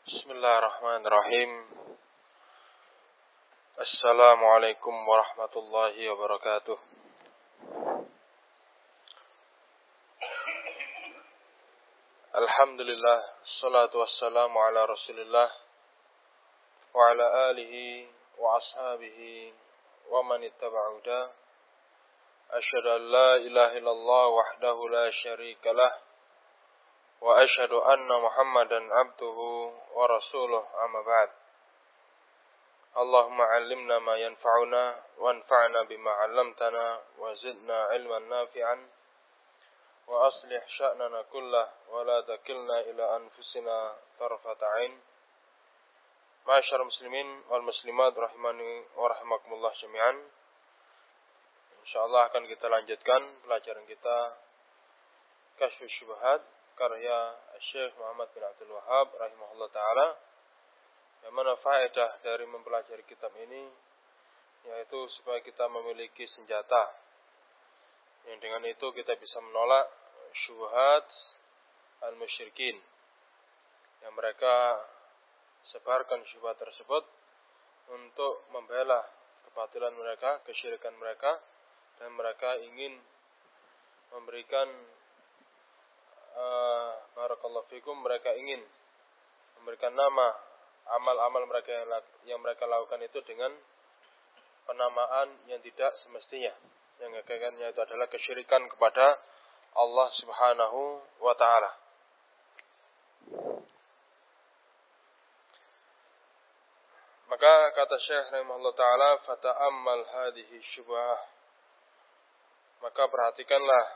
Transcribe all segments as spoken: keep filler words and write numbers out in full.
Bismillahirrahmanirrahim. Assalamualaikum warahmatullahi wabarakatuh. Alhamdulillah, salatu wassalamu ala Rasulillah wa ala alihi wa ashabihi wa man ittaba'a huda. Asyhadu an la ilaha illallah wahdahu la syarika lah wa asyhadu anna Muhammadan abduhu wa rasuluh, amma ba'd. Allahumma 'allimna ma yanfa'una wanfa'na bima 'allamtana wa zidna 'ilman nafi'an wa aslih sya'nana kullah wa la takilna ila anfusina tarfata 'ain. Ma'asyiral muslimin wal muslimat rahimani wa rahimakumullah jami'an. Insyaallah akan kita lanjutkan pelajaran kita Kasyfus Syubhat karya Syekh Muhammad bin Abdul Wahhab rahimahullah ta'ala, yang mana faedah dari mempelajari kitab ini yaitu supaya kita memiliki senjata yang dengan itu kita bisa menolak syubhat al-musyrikin yang mereka sebarkan syubhat tersebut untuk membela kebatilan mereka, kesyirikan mereka, dan mereka ingin memberikan Uh, barakallahu fikum, mereka ingin memberikan nama amal-amal mereka yang, yang mereka lakukan itu dengan penamaan yang tidak semestinya, yang hakikatnya itu adalah kesyirikan kepada Allah Subhanahu wa ta'ala. Maka kata Syekh rahimahullah ta'ala, fata'ammal hadhihi syubhah, maka perhatikanlah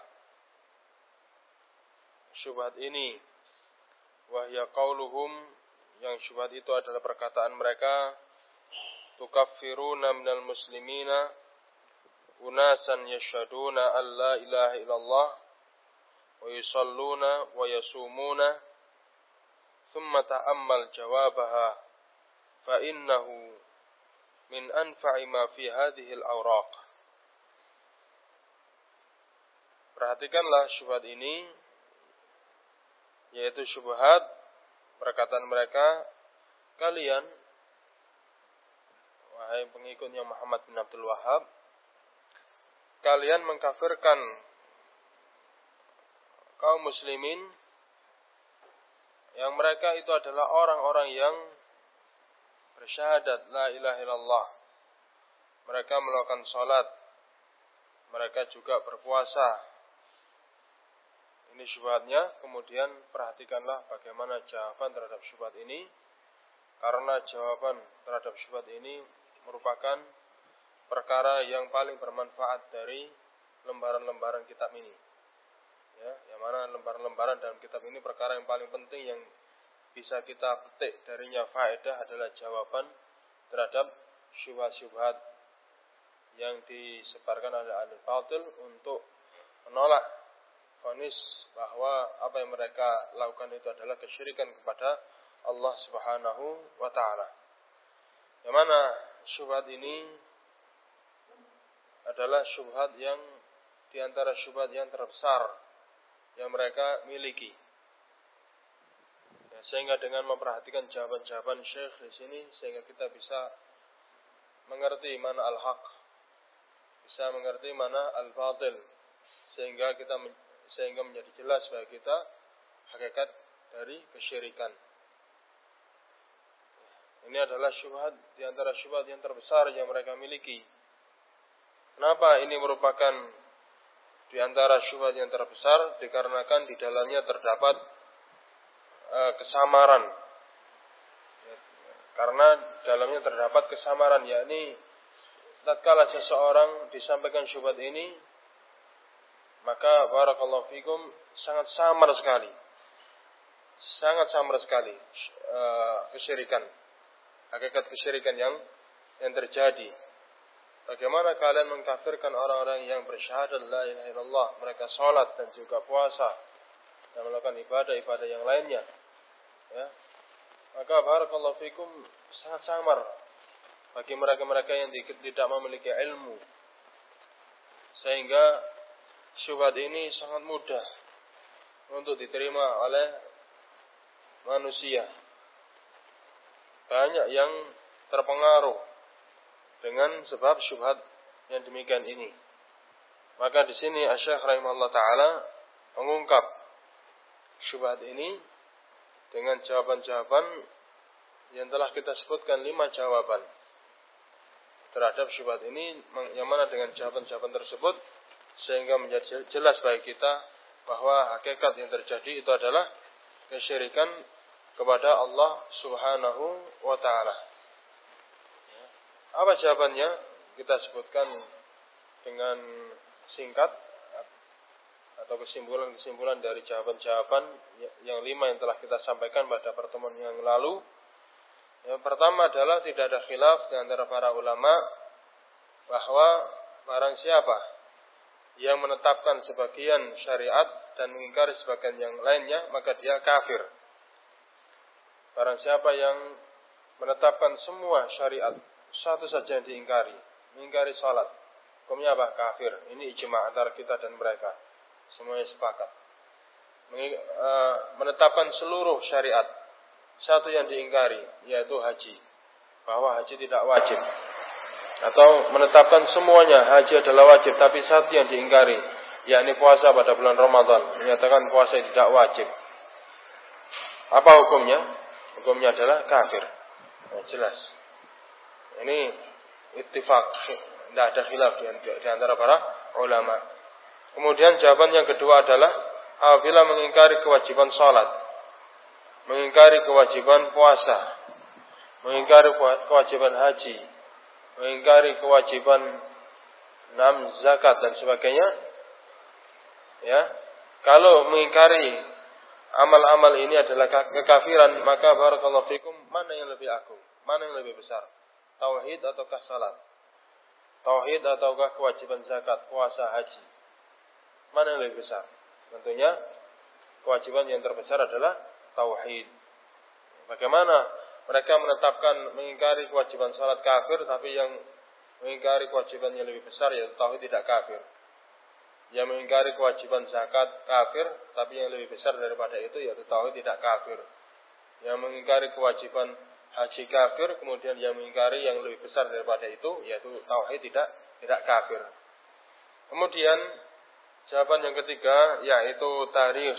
syubhat ini, wahya qauluhum, yang syubhat itu adalah perkataan mereka, tukaffiruna minal muslimina unasan yashhaduna an la ilaha illallah wa yusalluna wa yasumuna, thumma ta'ammal jawabaha fa innahu min anfa'i ma fi hadhihi al-awraq. Perhatikanlah syubhat ini, yaitu syubhat perkataan mereka, kalian wahai pengikutnya Muhammad bin Abdul Wahhab, kalian mengkafirkan kaum muslimin yang mereka itu adalah orang-orang yang bersyahadat la ilaha illallah, mereka melakukan salat, mereka juga berpuasa. Ini syubhatnya. Kemudian perhatikanlah bagaimana jawaban terhadap syubhat ini, karena jawaban terhadap syubhat ini merupakan perkara yang paling bermanfaat dari lembaran-lembaran kitab ini. Ya, yang mana lembaran-lembaran dalam kitab ini perkara yang paling penting yang bisa kita petik darinya faedah adalah jawaban terhadap syubhat-syubhat yang disebarkan oleh ahli batil untuk menolak vonis bahwa apa yang mereka lakukan itu adalah kesyirikan kepada Allah Subhanahu wa ta'ala. Yang mana syubhat ini adalah syubhat yang diantara syubhat yang terbesar yang mereka miliki. Ya, sehingga dengan memperhatikan jawaban-jawaban Syekh di sini, sehingga kita bisa mengerti mana al-haq, bisa mengerti mana al-batil, sehingga kita sehingga menjadi jelas bagi kita hakikat dari kesyirikan. Ini adalah syubhat di antara syubhat yang terbesar yang mereka miliki. Kenapa ini merupakan di antara syubhat yang terbesar? Dikarenakan di dalamnya terdapat uh, kesamaran. Ya, karena dalamnya terdapat kesamaran, yakni tatkala seseorang disampaikan syubhat ini, maka barakallahu fikum sangat samar sekali, sangat samar sekali uh, kesyirikan, hakikat kesyirikan yang yang terjadi. Bagaimana kalian mengkafirkan orang-orang yang bersyahadat la ilaha illallah, mereka salat dan juga puasa dan melakukan ibadah-ibadah yang lainnya, ya. Maka barakallahu fikum sangat samar bagi mereka-mereka yang tidak memiliki ilmu, sehingga syubhat ini sangat mudah untuk diterima oleh manusia. banyak yang terpengaruh dengan sebab syubhat yang demikian ini. Maka di sini Asy-Syaikh rahimahullah taala mengungkap syubhat ini dengan jawaban-jawaban yang telah kita sebutkan, lima jawaban terhadap syubhat ini, yang mana dengan jawaban-jawaban tersebut sehingga menjadi jelas bagi kita bahwa hakikat yang terjadi itu adalah kesyirikan kepada Allah Subhanahu wa taala. Apa jawabannya? Kita sebutkan dengan singkat atau kesimpulan-kesimpulan dari jawaban-jawaban yang lima yang telah kita sampaikan pada pertemuan yang lalu. Yang pertama adalah tidak ada khilaf di antara para ulama bahwa barang siapa yang menetapkan sebagian syariat dan mengingkari sebagian yang lainnya, maka dia kafir. Barang siapa yang menetapkan semua syariat, satu saja yang diingkari, mengingkari salat, hukumnya apa? Kafir. Ini ijma' antara kita dan mereka. Semuanya sepakat. Menetapkan seluruh syariat, satu yang diingkari, yaitu haji, bahwa haji tidak wajib. Atau menetapkan semuanya haji adalah wajib, tapi satu yang diingkari, yakni puasa pada bulan Ramadan, menyatakan puasa tidak wajib. Apa hukumnya? Hukumnya adalah kafir. Nah, jelas. Ini ittifaq, tidak ada khilaf di antara para ulama. Kemudian jawaban yang kedua adalah apabila mengingkari kewajiban salat, mengingkari kewajiban puasa, mengingkari kewajiban haji, mengingkari kewajiban enam zakat dan sebagainya, ya, kalau mengingkari amal-amal ini adalah kekafiran, maka barakallahu fikum, mana yang lebih agung, mana yang lebih besar, tauhid ataukah salat, tauhid ataukah kewajiban zakat, puasa, haji, mana yang lebih besar? Tentunya kewajiban yang terbesar adalah tauhid. Bagaimana mereka menetapkan mengingkari kewajiban salat kafir, tapi yang mengingkari kewajiban yang lebih besar yaitu tauhid tidak kafir. Yang mengingkari kewajiban zakat kafir, tapi yang lebih besar daripada itu yaitu tauhid tidak kafir. Yang mengingkari kewajiban haji kafir, kemudian yang mengingkari yang lebih besar daripada itu yaitu tauhid tidak tidak kafir. Kemudian jawaban yang ketiga yaitu tarikh.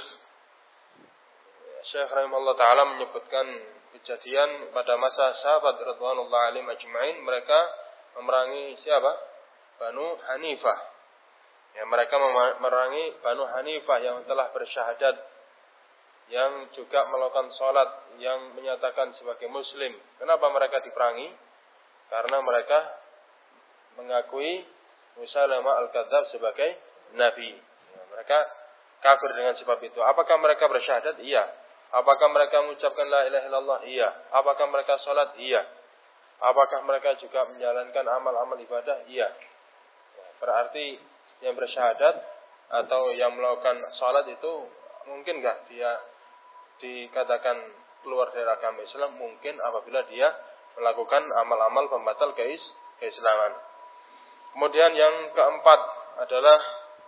Syekh rahimahullah taala menyebutkan kejadian pada masa sahabat radhiyallahu alaihim ajma'in, mereka memerangi siapa? Banu Hanifah. Ya, mereka memerangi Banu Hanifah yang telah bersyahadat, yang juga melakukan salat, yang menyatakan sebagai muslim. Kenapa mereka diperangi? Karena mereka mengakui Musailamah al-Kadzdzab sebagai nabi. Ya, mereka kafir dengan sebab itu. Apakah mereka bersyahadat? Iya. Apakah mereka mengucapkan la ilaha illallah? Iya. Apakah mereka salat? Iya. Apakah mereka juga menjalankan amal-amal ibadah? Iya. Berarti yang bersyahadat atau yang melakukan salat itu mungkin enggak dia dikatakan keluar dari agama Islam? Mungkin apabila dia melakukan amal-amal pembatal keis keislaman. Kemudian yang keempat adalah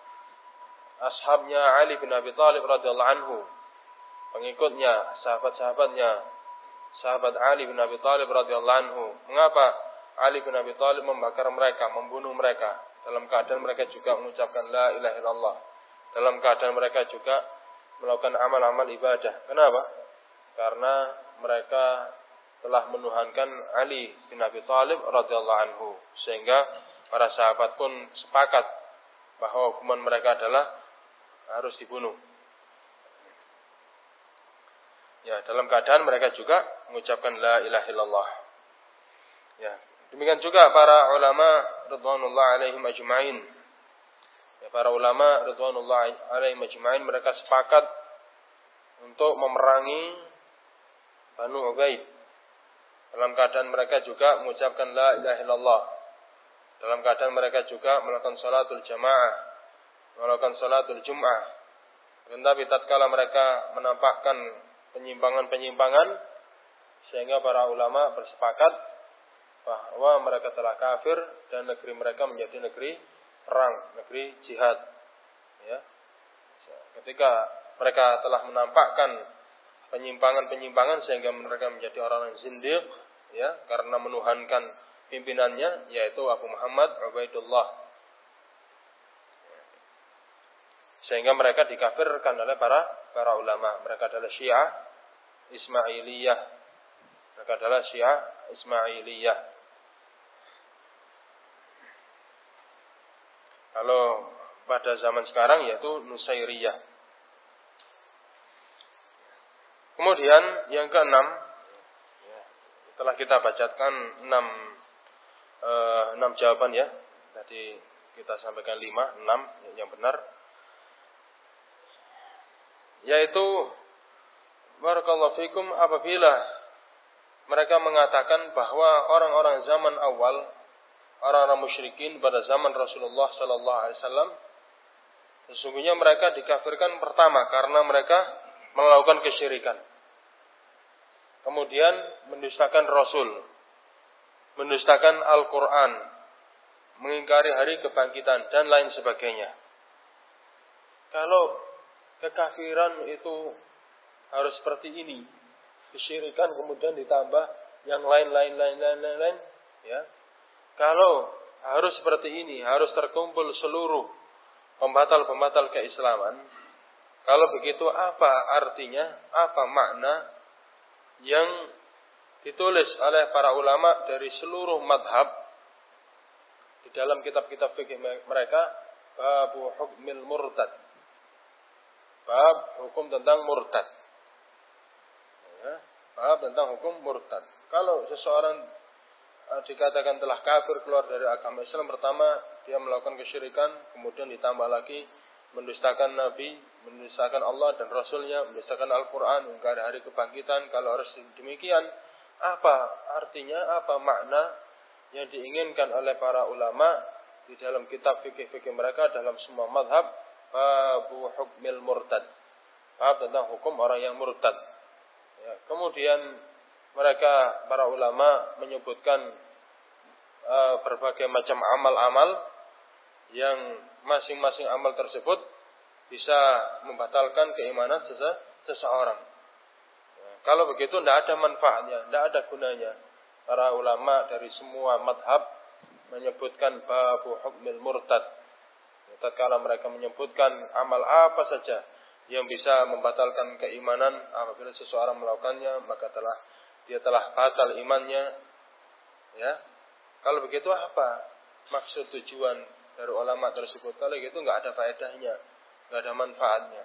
ashabnya Ali bin Abi Thalib radhiyallahu anhu. Pengikutnya, sahabat-sahabatnya, sahabat Ali bin Abi Thalib radhiyallahu anhu. Mengapa Ali bin Abi Thalib membakar mereka, membunuh mereka? Dalam keadaan mereka juga mengucapkan la ilaha illallah. Dalam keadaan mereka juga melakukan amal-amal ibadah. Kenapa? Karena mereka telah menuhankan Ali bin Abi Thalib radhiyallahu anhu. Sehingga para sahabat pun sepakat bahwa hukuman mereka adalah harus dibunuh. Ya, dalam keadaan mereka juga mengucapkan la ilaha illallah. Ya, demikian juga para ulama radhiyallahu alaihim ajma'in. Ya, para ulama radhiyallahu alaihim ajma'in mereka sepakat untuk memerangi Banu Ubaid. Dalam keadaan mereka juga mengucapkan la ilaha illallah. Dalam keadaan mereka juga melakukan salatul jamaah, melakukan salatul jum'ah. Tetapi tatkala mereka menampakkan penyimpangan-penyimpangan, sehingga para ulama bersepakat bahwa mereka telah kafir dan negeri mereka menjadi negeri perang, negeri jihad. Ya. Ketika mereka telah menampakkan penyimpangan-penyimpangan sehingga mereka menjadi orang yang zindiq, ya, karena menuhankan pimpinannya yaitu Abu Muhammad Ubaidullah. Sehingga mereka dikafirkan oleh para para ulama. Mereka adalah Syiah Ismailiyah. Mereka adalah Syiah Ismailiyah. Kalau pada zaman sekarang yaitu Nusairiyah. Kemudian yang keenam, setelah kita bacakan enam eh, enam jawaban ya, tadi kita sampaikan lima, enam yang benar, yaitu barakallahu fikum, apabila mereka mengatakan bahwa orang-orang zaman awal, orang-orang musyrikin pada zaman Rasulullah sallallahu alaihi wasallam, sesungguhnya mereka dikafirkan pertama karena mereka melakukan kesyirikan. Kemudian mendustakan Rasul, mendustakan Al-Quran, mengingkari hari kebangkitan, dan lain sebagainya. Kalau kekafiran itu harus seperti ini, kesyirikan kemudian ditambah yang lain-lain, lain-lain, lain-lain, ya. Kalau harus seperti ini, harus terkumpul seluruh pembatal-pembatal keislaman. Kalau begitu apa artinya, apa makna yang ditulis oleh para ulama dari seluruh madhab di dalam kitab-kitab fikih mereka, bab hukmil murtad, bab hukum tentang murtad, ya, bab tentang hukum murtad. Kalau seseorang uh, dikatakan telah kafir, keluar dari agama Islam, pertama dia melakukan kesyirikan, kemudian ditambah lagi mendustakan Nabi, mendustakan Allah dan Rasulnya, mendustakan Al-Quran, mengingkari hari kebangkitan. Kalau harus demikian, apa artinya, apa makna yang diinginkan oleh para ulama di dalam kitab fikih-fikih mereka dalam semua madhab? Babu hukmil murtad, bab tentang hukum orang yang murtad, ya. Kemudian mereka, para ulama, menyebutkan uh, berbagai macam amal-amal yang masing-masing amal tersebut bisa membatalkan keimanan sese- seseorang. Ya, kalau begitu tidak ada manfaatnya, tidak ada gunanya. Para ulama dari semua madhab menyebutkan babu hukmil murtad. Ya, tatkala mereka menyebutkan amal apa saja yang bisa membatalkan keimanan, apabila seseorang melakukannya maka telah dia telah batal imannya. Ya, kalau begitu apa maksud tujuan dari ulama tersebut? Kalau gitu nggak ada faedahnya, nggak ada manfaatnya.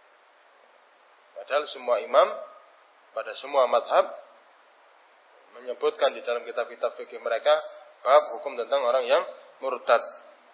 Padahal semua imam pada semua madhab menyebutkan di dalam kitab-kitab fikih mereka bab hukum tentang orang yang murtad.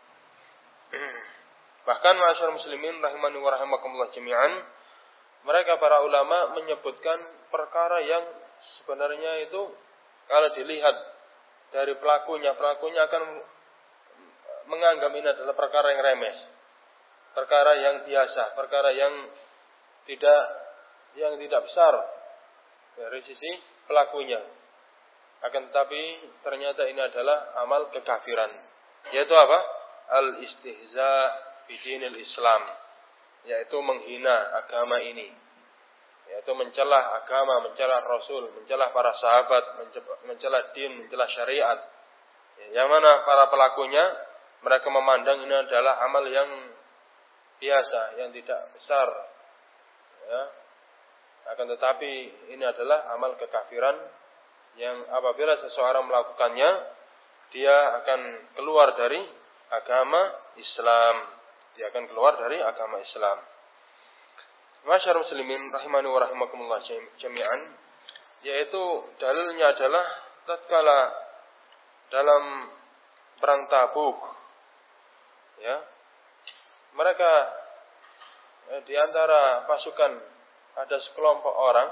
Bahkan ma'asyar muslimin rahimani wa rahimakumullah jami'an, mereka para ulama menyebutkan perkara yang sebenarnya itu kalau dilihat dari pelakunya, pelakunya akan menganggap ini adalah perkara yang remeh, perkara yang biasa, perkara yang tidak yang tidak besar dari sisi pelakunya. Akan tetapi ternyata ini adalah amal kekafiran, yaitu apa? Al-istihza bidinil Islam, yaitu menghina agama ini, yaitu mencelah agama, mencelah Rasul, mencelah para sahabat, mencelah din, mencelah syariat. Yang mana para pelakunya mereka memandang ini adalah amal yang biasa, yang tidak besar, ya. Akan tetapi ini adalah amal kekafiran yang apabila seseorang melakukannya, dia akan keluar dari agama Islam. Dia akan keluar dari agama Islam. Masyarakat muslimin rahimani wa rahimakumullah jami'an, yaitu dalilnya adalah tatkala dalam perang Tabuk, ya, mereka eh, di antara pasukan ada sekelompok orang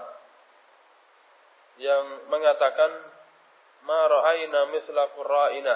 yang mengatakan, ma ra'ayna mithla qurra'ina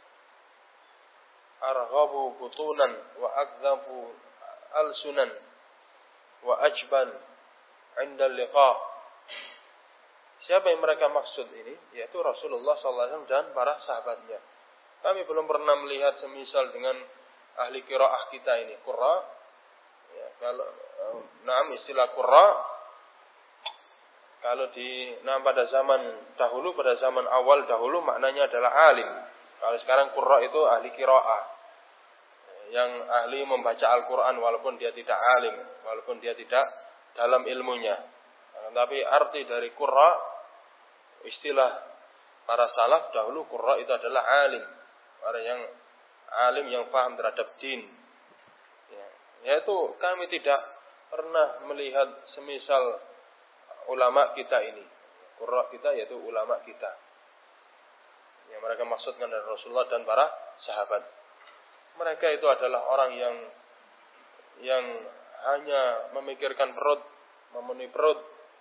arghabu butunan wa akdhabu alsunan wa ajban 'inda liqa. Siapa yang mereka maksud ini? Yaitu Rasulullah sallallahu alaihi wasallam dan para sahabatnya. Kami belum pernah melihat semisal dengan ahli qiraah kita ini, qurra. Ya, kalau uh, naam istilah qurra kalau di nah pada zaman dahulu, pada zaman awal dahulu maknanya adalah alim. Kalau sekarang qurra itu ahli qiraah, yang ahli membaca Al-Qur'an walaupun dia tidak alim, walaupun dia tidak dalam ilmunya. Tapi arti dari qurra, istilah para salaf dahulu, qurra itu adalah alim, orang yang alim yang paham terhadap din. Ya, yaitu kami tidak pernah melihat semisal ulama kita ini. Qurra kita yaitu ulama kita, yang mereka maksudkan dari Rasulullah dan para sahabat. Mereka itu adalah orang yang yang hanya memikirkan perut, memenuhi perut.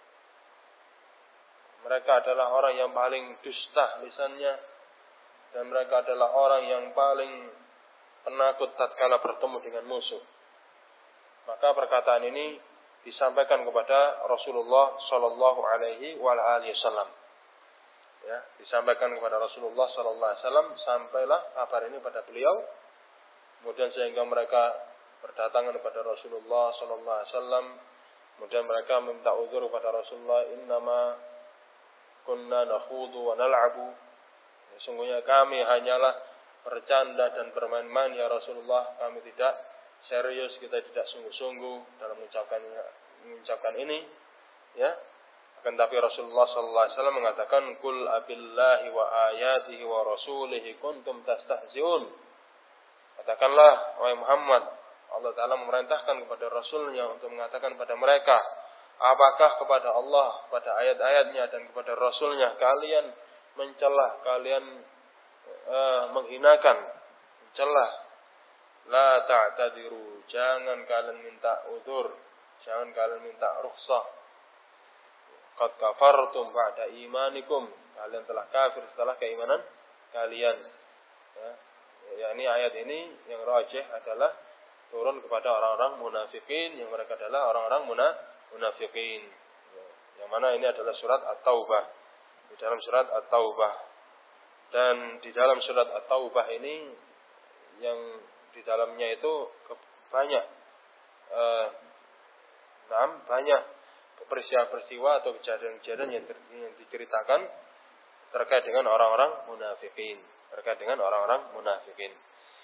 Mereka adalah orang yang paling dusta lisannya, dan mereka adalah orang yang paling penakut tatkala bertemu dengan musuh. Maka perkataan ini disampaikan kepada Rasulullah Sallallahu Alaihi Wasallam. Ya, disampaikan kepada Rasulullah Sallallahu Alaihi Wasallam, sampailah kabar ini pada beliau. Kemudian sehingga mereka berdatangan kepada Rasulullah Sallallahu Alaihi Wasallam. Kemudian mereka meminta uzur kepada Rasulullah, innama kunna nakhudu wa nal'abu. Ya, sungguhnya kami hanyalah bercanda dan bermain-main ya Rasulullah. Kami tidak serius, kita tidak sungguh-sungguh dalam mengucapkan mengucapkan ini. Ya. Akan tapi Rasulullah sallallahu alaihi wasallam mengatakan, "Qul abillahi wa ayatihi wa rasulihi kuntum tastahzi'un." Katakanlah wahai Muhammad, Allah Ta'ala memerintahkan kepada Rasulnya untuk mengatakan kepada mereka, apakah kepada Allah, pada ayat-ayatnya dan kepada Rasulnya kalian mencela, kalian uh, menghinakan, mencela. La ta'tadiru, jangan kalian minta udzur, jangan kalian minta rukhsah. Qad kafartum ba'da imanikum, kalian telah kafir setelah keimanan kalian. Ya, ya ini ayat ini yang rajih adalah turun kepada orang-orang munafikin, yang mereka adalah orang-orang munafikin. Ya, yang mana ini adalah surat At-Taubah. Di dalam surat At-Taubah, dan di dalam surat At-Taubah ini yang di dalamnya itu banyak eh, enam banyak peristiwa-peristiwa atau kejadian-kejadian yang, yang diceritakan terkait dengan orang-orang munafikin, terkait dengan orang-orang munafikin.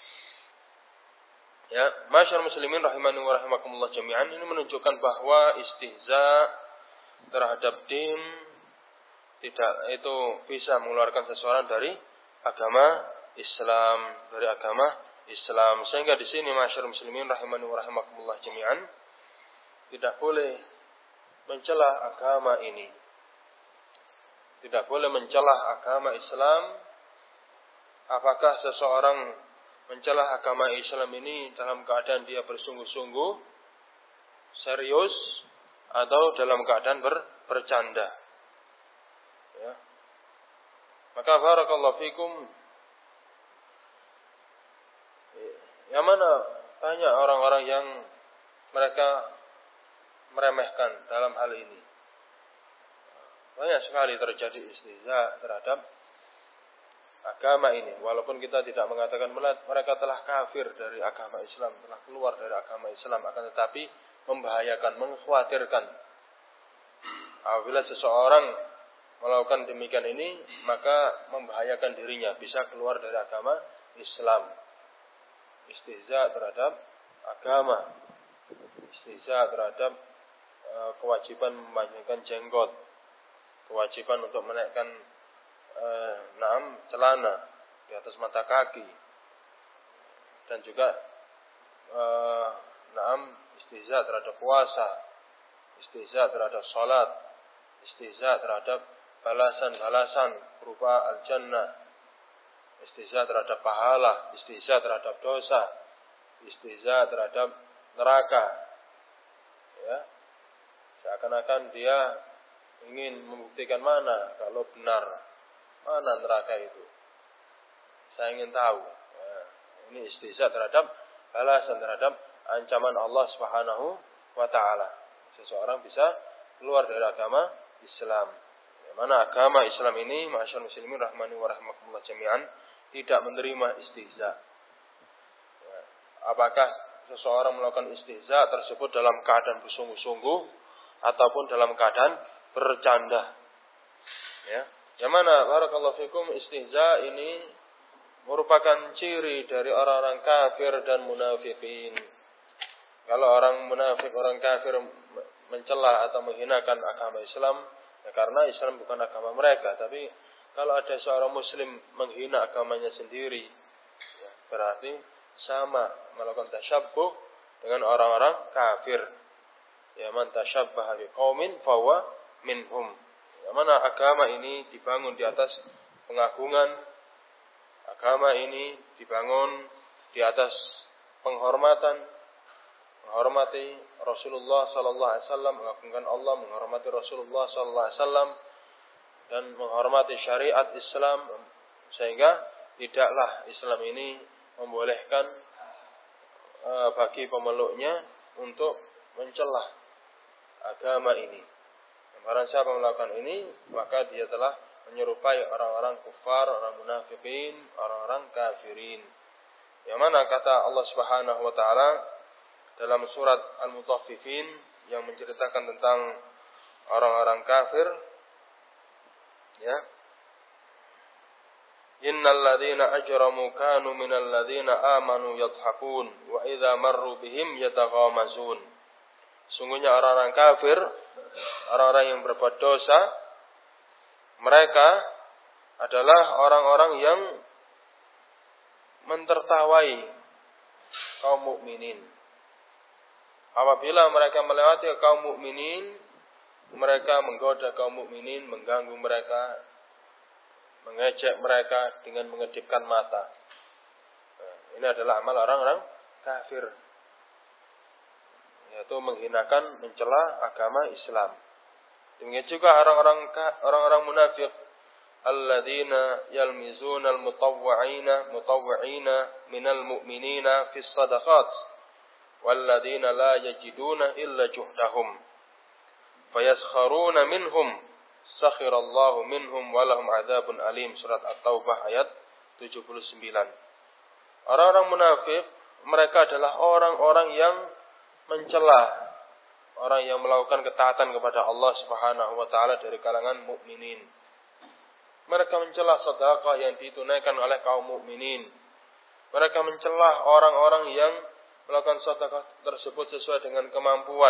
Ya, masyaallah muslimin rahimani wa rahimakumullah jami'an, ini menunjukkan bahwa istihza terhadap din tidak itu bisa mengeluarkan seseorang dari agama Islam, dari agama Islam. Sehingga di sini masyaallah muslimin rahimani wa rahimakumullah jami'an, tidak boleh mencela agama ini. Tidak boleh mencela agama Islam. Apakah seseorang mencela agama Islam ini dalam keadaan dia bersungguh-sungguh, serius, atau dalam keadaan ber, bercanda? Ya. Maka barakallahu fikum, yang mana banyak orang-orang yang mereka meremehkan dalam hal ini. Banyak sekali terjadi istihza terhadap agama ini. Walaupun kita tidak mengatakan mereka telah kafir dari agama Islam, telah keluar dari agama Islam, akan tetapi membahayakan, mengkhawatirkan. Apabila seseorang melakukan demikian ini, maka membahayakan dirinya, bisa keluar dari agama Islam. Istihza terhadap agama, istihza terhadap uh, kewajiban memanjangkan jenggot, kewajiban untuk menaikkan uh, naam celana di atas mata kaki, dan juga uh, naam istihza terhadap puasa, istihza terhadap salat, istihza terhadap balasan-balasan berupa al-jannah, istihza terhadap pahala, istihza terhadap dosa, istihza terhadap neraka. Ya, seakan-akan dia ingin membuktikan mana kalau benar, mana neraka itu. Saya ingin tahu. Ya, ini istihza terhadap balasan, terhadap ancaman Allah Subhanahu wa taala. Seseorang bisa keluar dari agama Islam. Ya, mana agama Islam ini, masyaallah muslimin rahmani wa rahimakumullah jami'an, tidak menerima istihza. Ya, apakah seseorang melakukan istihza tersebut dalam keadaan bersungguh-sungguh ataupun dalam keadaan bercanda. Ya. Yang mana barakallahu fikum istihza ini merupakan ciri dari orang-orang kafir dan munafikin. Kalau orang munafik, orang kafir mencela atau menghinakan agama Islam, ya karena Islam bukan agama mereka. Tapi kalau ada seorang muslim menghina agamanya sendiri, ya, berarti sama melakukan tasyabbuh dengan orang-orang kafir. Ya man tasyabbaha biqaumin fahuwa minhum. Yang mana agama ini dibangun di atas pengagungan, agama ini dibangun di atas penghormatan, menghormati Rasulullah sallallahu alaihi wasallam, mengagungkan Allah, menghormati Rasulullah sallallahu alaihi wasallam, dan menghormati syariat Islam, sehingga tidaklah Islam ini membolehkan uh, bagi pemeluknya untuk mencela agama ini. Barang siapa melakukan ini, maka dia telah menyerupai orang-orang kufar, orang munafikin, orang-orang kafirin. Yang mana kata Allah Subhanahu wa taala dalam surat Al-Mutaffifin yang menceritakan tentang orang-orang kafir, ya. Innal ladzina ajramu kanu minal ladzina amanu yadhakun wa idza marru bihim yataghamazun. Sungguhnya orang-orang kafir, orang-orang yang berbuat dosa, mereka adalah orang-orang yang mentertawai kaum mukminin. Apabila mereka melewati kaum mukminin, mereka menggoda kaum mukminin, mengganggu mereka, mengejek mereka dengan mengedipkan mata. Nah, ini adalah amal orang-orang kafir, yaitu menghinakan, mencela agama Islam. Demikian juga orang-orang orang-orang munafik, alladzina yalmizuna almutawwi'ina mutawwi'ina minal mu'minina fis shadaqat walladzina la yajiduna illa juhdahum fayaskharuna minhum sakhirallahu minhum walahum adzabun alim. Surat At-Taubah ayat tujuh puluh sembilan. Orang-orang munafik mereka adalah orang-orang yang mencela, orang yang melakukan ketaatan kepada Allah Subhanahu wa taala dari kalangan mukminin. Mereka mencela sedekah yang ditunaikan oleh kaum mukminin. Mereka mencela orang-orang yang melakukan sedekah tersebut sesuai dengan kemampuan.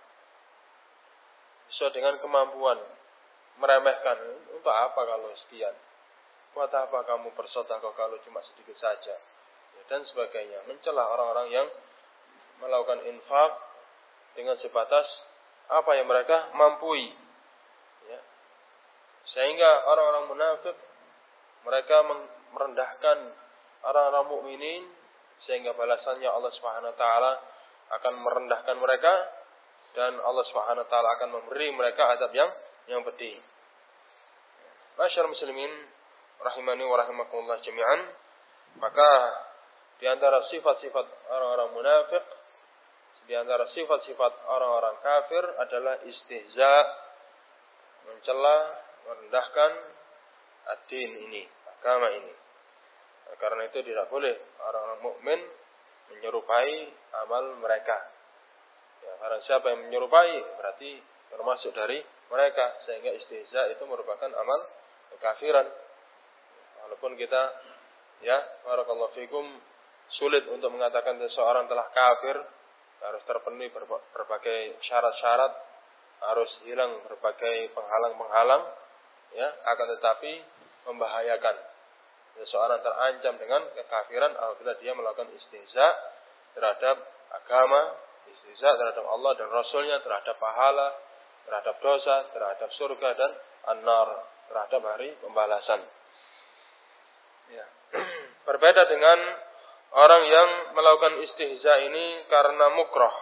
Sesuai dengan kemampuan. Meremehkan, untuk apa kalau sekian? Buat apa kamu bersedekah kalau cuma sedikit saja? Dan sebagainya. Mencela orang-orang yang melakukan infak dengan sebatas apa yang mereka mampui, ya. Sehingga orang-orang munafik mereka merendahkan orang-orang mukminin, sehingga balasannya Allah Subhanahu wa taala akan merendahkan mereka dan Allah Subhanahu wa taala akan memberi mereka azab yang yang pedih. Masyaallah muslimin rahimani wa rahimakumullah jami'an. Maka di antara sifat-sifat orang-orang munafik, di antara sifat-sifat orang-orang kafir adalah istihza, mencela, merendahkan ad-din ini, agama ini. Nah, karena itu tidak boleh orang-orang mukmin menyerupai amal mereka. Ya, karena siapa yang menyerupai berarti termasuk dari mereka, sehingga istihza itu merupakan amal kekafiran. Walaupun kita, ya, barakallahu fikum, sulit untuk mengatakan seseorang telah kafir, harus terpenuhi berbagai syarat-syarat, harus hilang berbagai penghalang-penghalang, ya, akan tetapi membahayakan. Seseorang terancam dengan kekafiran apabila dia melakukan istihza terhadap agama, istihza terhadap Allah dan Rasulnya, terhadap pahala, terhadap dosa, terhadap surga dan an-nar, terhadap hari pembalasan. Ya. Berbeda dengan orang yang melakukan istihza ini karena mukrah.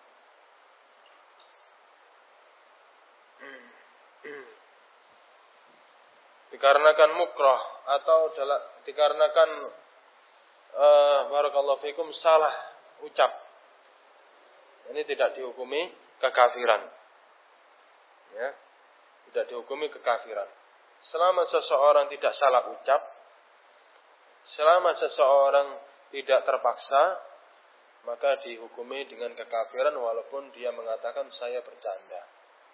Dikarenakan mukrah atau dalam, dikarenakan uh, barakallahu fikum salah ucap. Ini tidak dihukumi kekafiran. Ya. Tidak dihukumi kekafiran. Selama seseorang tidak salah ucap, selama seseorang tidak terpaksa, maka dihukumi dengan kekafiran walaupun dia mengatakan saya bercanda.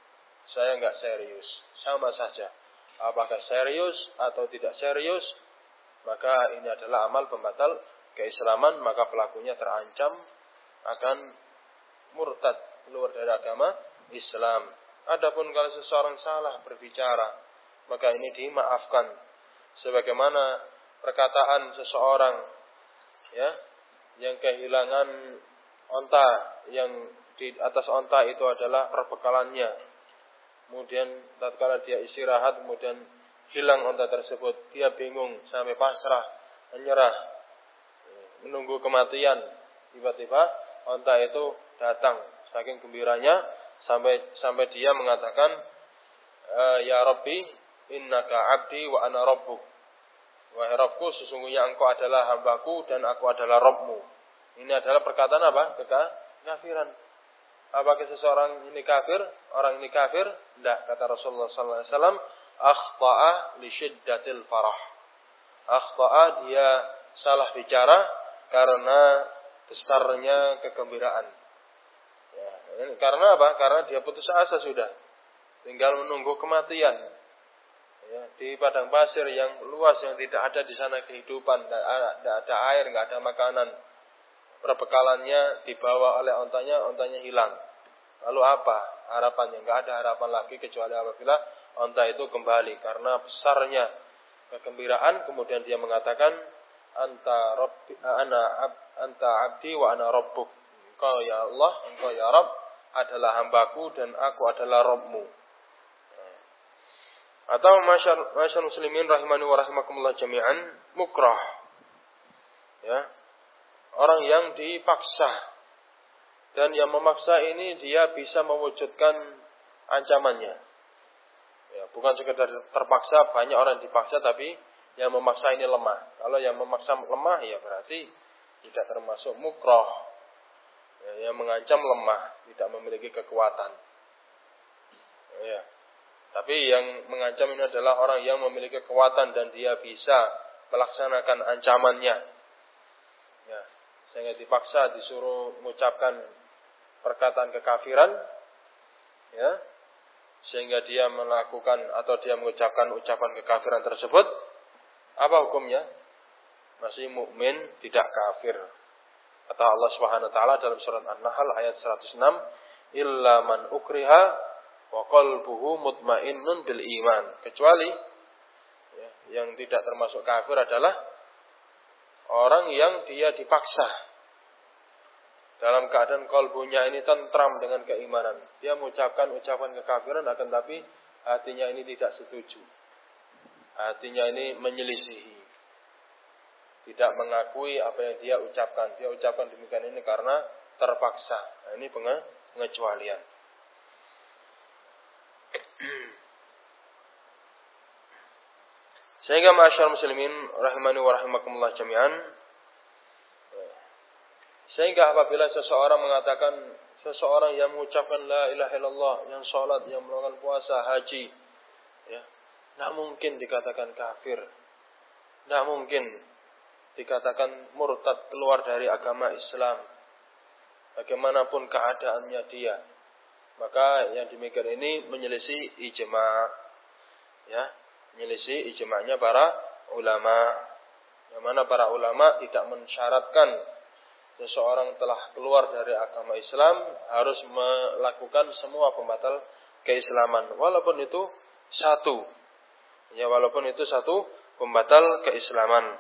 saya enggak serius. Sama saja. Apakah serius atau tidak serius, maka ini adalah amal pembatal keislaman, maka pelakunya terancam akan murtad, keluar dari agama Islam. Adapun kalau seseorang salah berbicara, maka ini dimaafkan. Sebagaimana perkataan seseorang ya yang kehilangan onta, yang di atas onta itu adalah perbekalannya. Kemudian tatkala dia istirahat, kemudian hilang onta tersebut, dia bingung sampai pasrah, menyerah, menunggu kematian. Tiba-tiba onta itu datang, saking gembiranya sampai sampai dia mengatakan, ya Rabbi, innaka abdi wa ana rabbuk. Wahai Rabbku, sesungguhnya engkau adalah hambaku dan aku adalah Rabbmu. Ini adalah perkataan apa? Kekafiran. Apakah seseorang ini kafir? Orang ini kafir? Tidak. Kata Rasulullah sallallahu alaihi wasallam, akhta'a li syiddatil farah. Akhta'a, dia salah bicara karena besarnya kegembiraan. Ya, karena apa? Karena dia putus asa sudah. Tinggal menunggu kematian. Ya, di padang pasir yang luas yang tidak ada di sana kehidupan, tidak ada air, tidak ada makanan. Perbekalannya dibawa oleh ontanya, ontanya hilang. Lalu apa harapannya? Tidak ada harapan lagi kecuali apabila onta itu kembali. Karena besarnya kegembiraan, kemudian dia mengatakan, anta rabbi, ana ab, anta abdi wa ana rabbuk. Engkau ya Allah, engkau ya Rabb adalah hambaku dan aku adalah Rabbmu. Atau masyarakat muslimin rahimani wa rahimakumullah jami'an, mukrah. Ya. Orang yang dipaksa. Dan yang memaksa ini dia bisa mewujudkan ancamannya. Ya, bukan sekedar terpaksa, banyak orang dipaksa tapi yang memaksa ini lemah. Kalau yang memaksa lemah ya berarti tidak termasuk mukrah. Ya, yang mengancam lemah, tidak memiliki kekuatan. Ya. Tapi yang mengancam ini adalah orang yang memiliki kekuatan dan dia bisa melaksanakan ancamannya. Ya, sehingga dipaksa disuruh mengucapkan perkataan kekafiran, ya, sehingga dia melakukan atau dia mengucapkan ucapan kekafiran tersebut. Apa hukumnya? Masih mukmin, tidak kafir. Kata Allah Subhanahu wa taala dalam surat An-Nahl ayat seratus enam, "Illa man ukriha wa qalbuhu mutmainnun bil iman." Kecuali ya, yang tidak termasuk kafir adalah orang yang dia dipaksa dalam keadaan kalbunya ini tentram dengan keimanan. Dia mengucapkan ucapan kekafiran akan tapi hatinya ini tidak setuju. Hatinya ini menyelisihi. Tidak mengakui apa yang dia ucapkan. Dia ucapkan demikian ini karena terpaksa. Nah, ini pengecualian. Sehingga ma'asyar muslimin rahimani wa rahimakumullah jami'an, sehingga apabila seseorang mengatakan, seseorang yang mengucapkan la ilaha illallah, yang sholat, yang melakukan puasa, haji, ya, tidak mungkin dikatakan kafir, tidak mungkin dikatakan murtad, keluar dari agama Islam, bagaimanapun keadaannya dia. Maka yang demikian ini menyelisih ijma, ya, menyelisih ijma'nya para ulama. Yang mana para ulama tidak mensyaratkan seseorang telah keluar dari agama Islam harus melakukan semua pembatal keislaman, walaupun itu satu, ya, walaupun itu satu pembatal keislaman,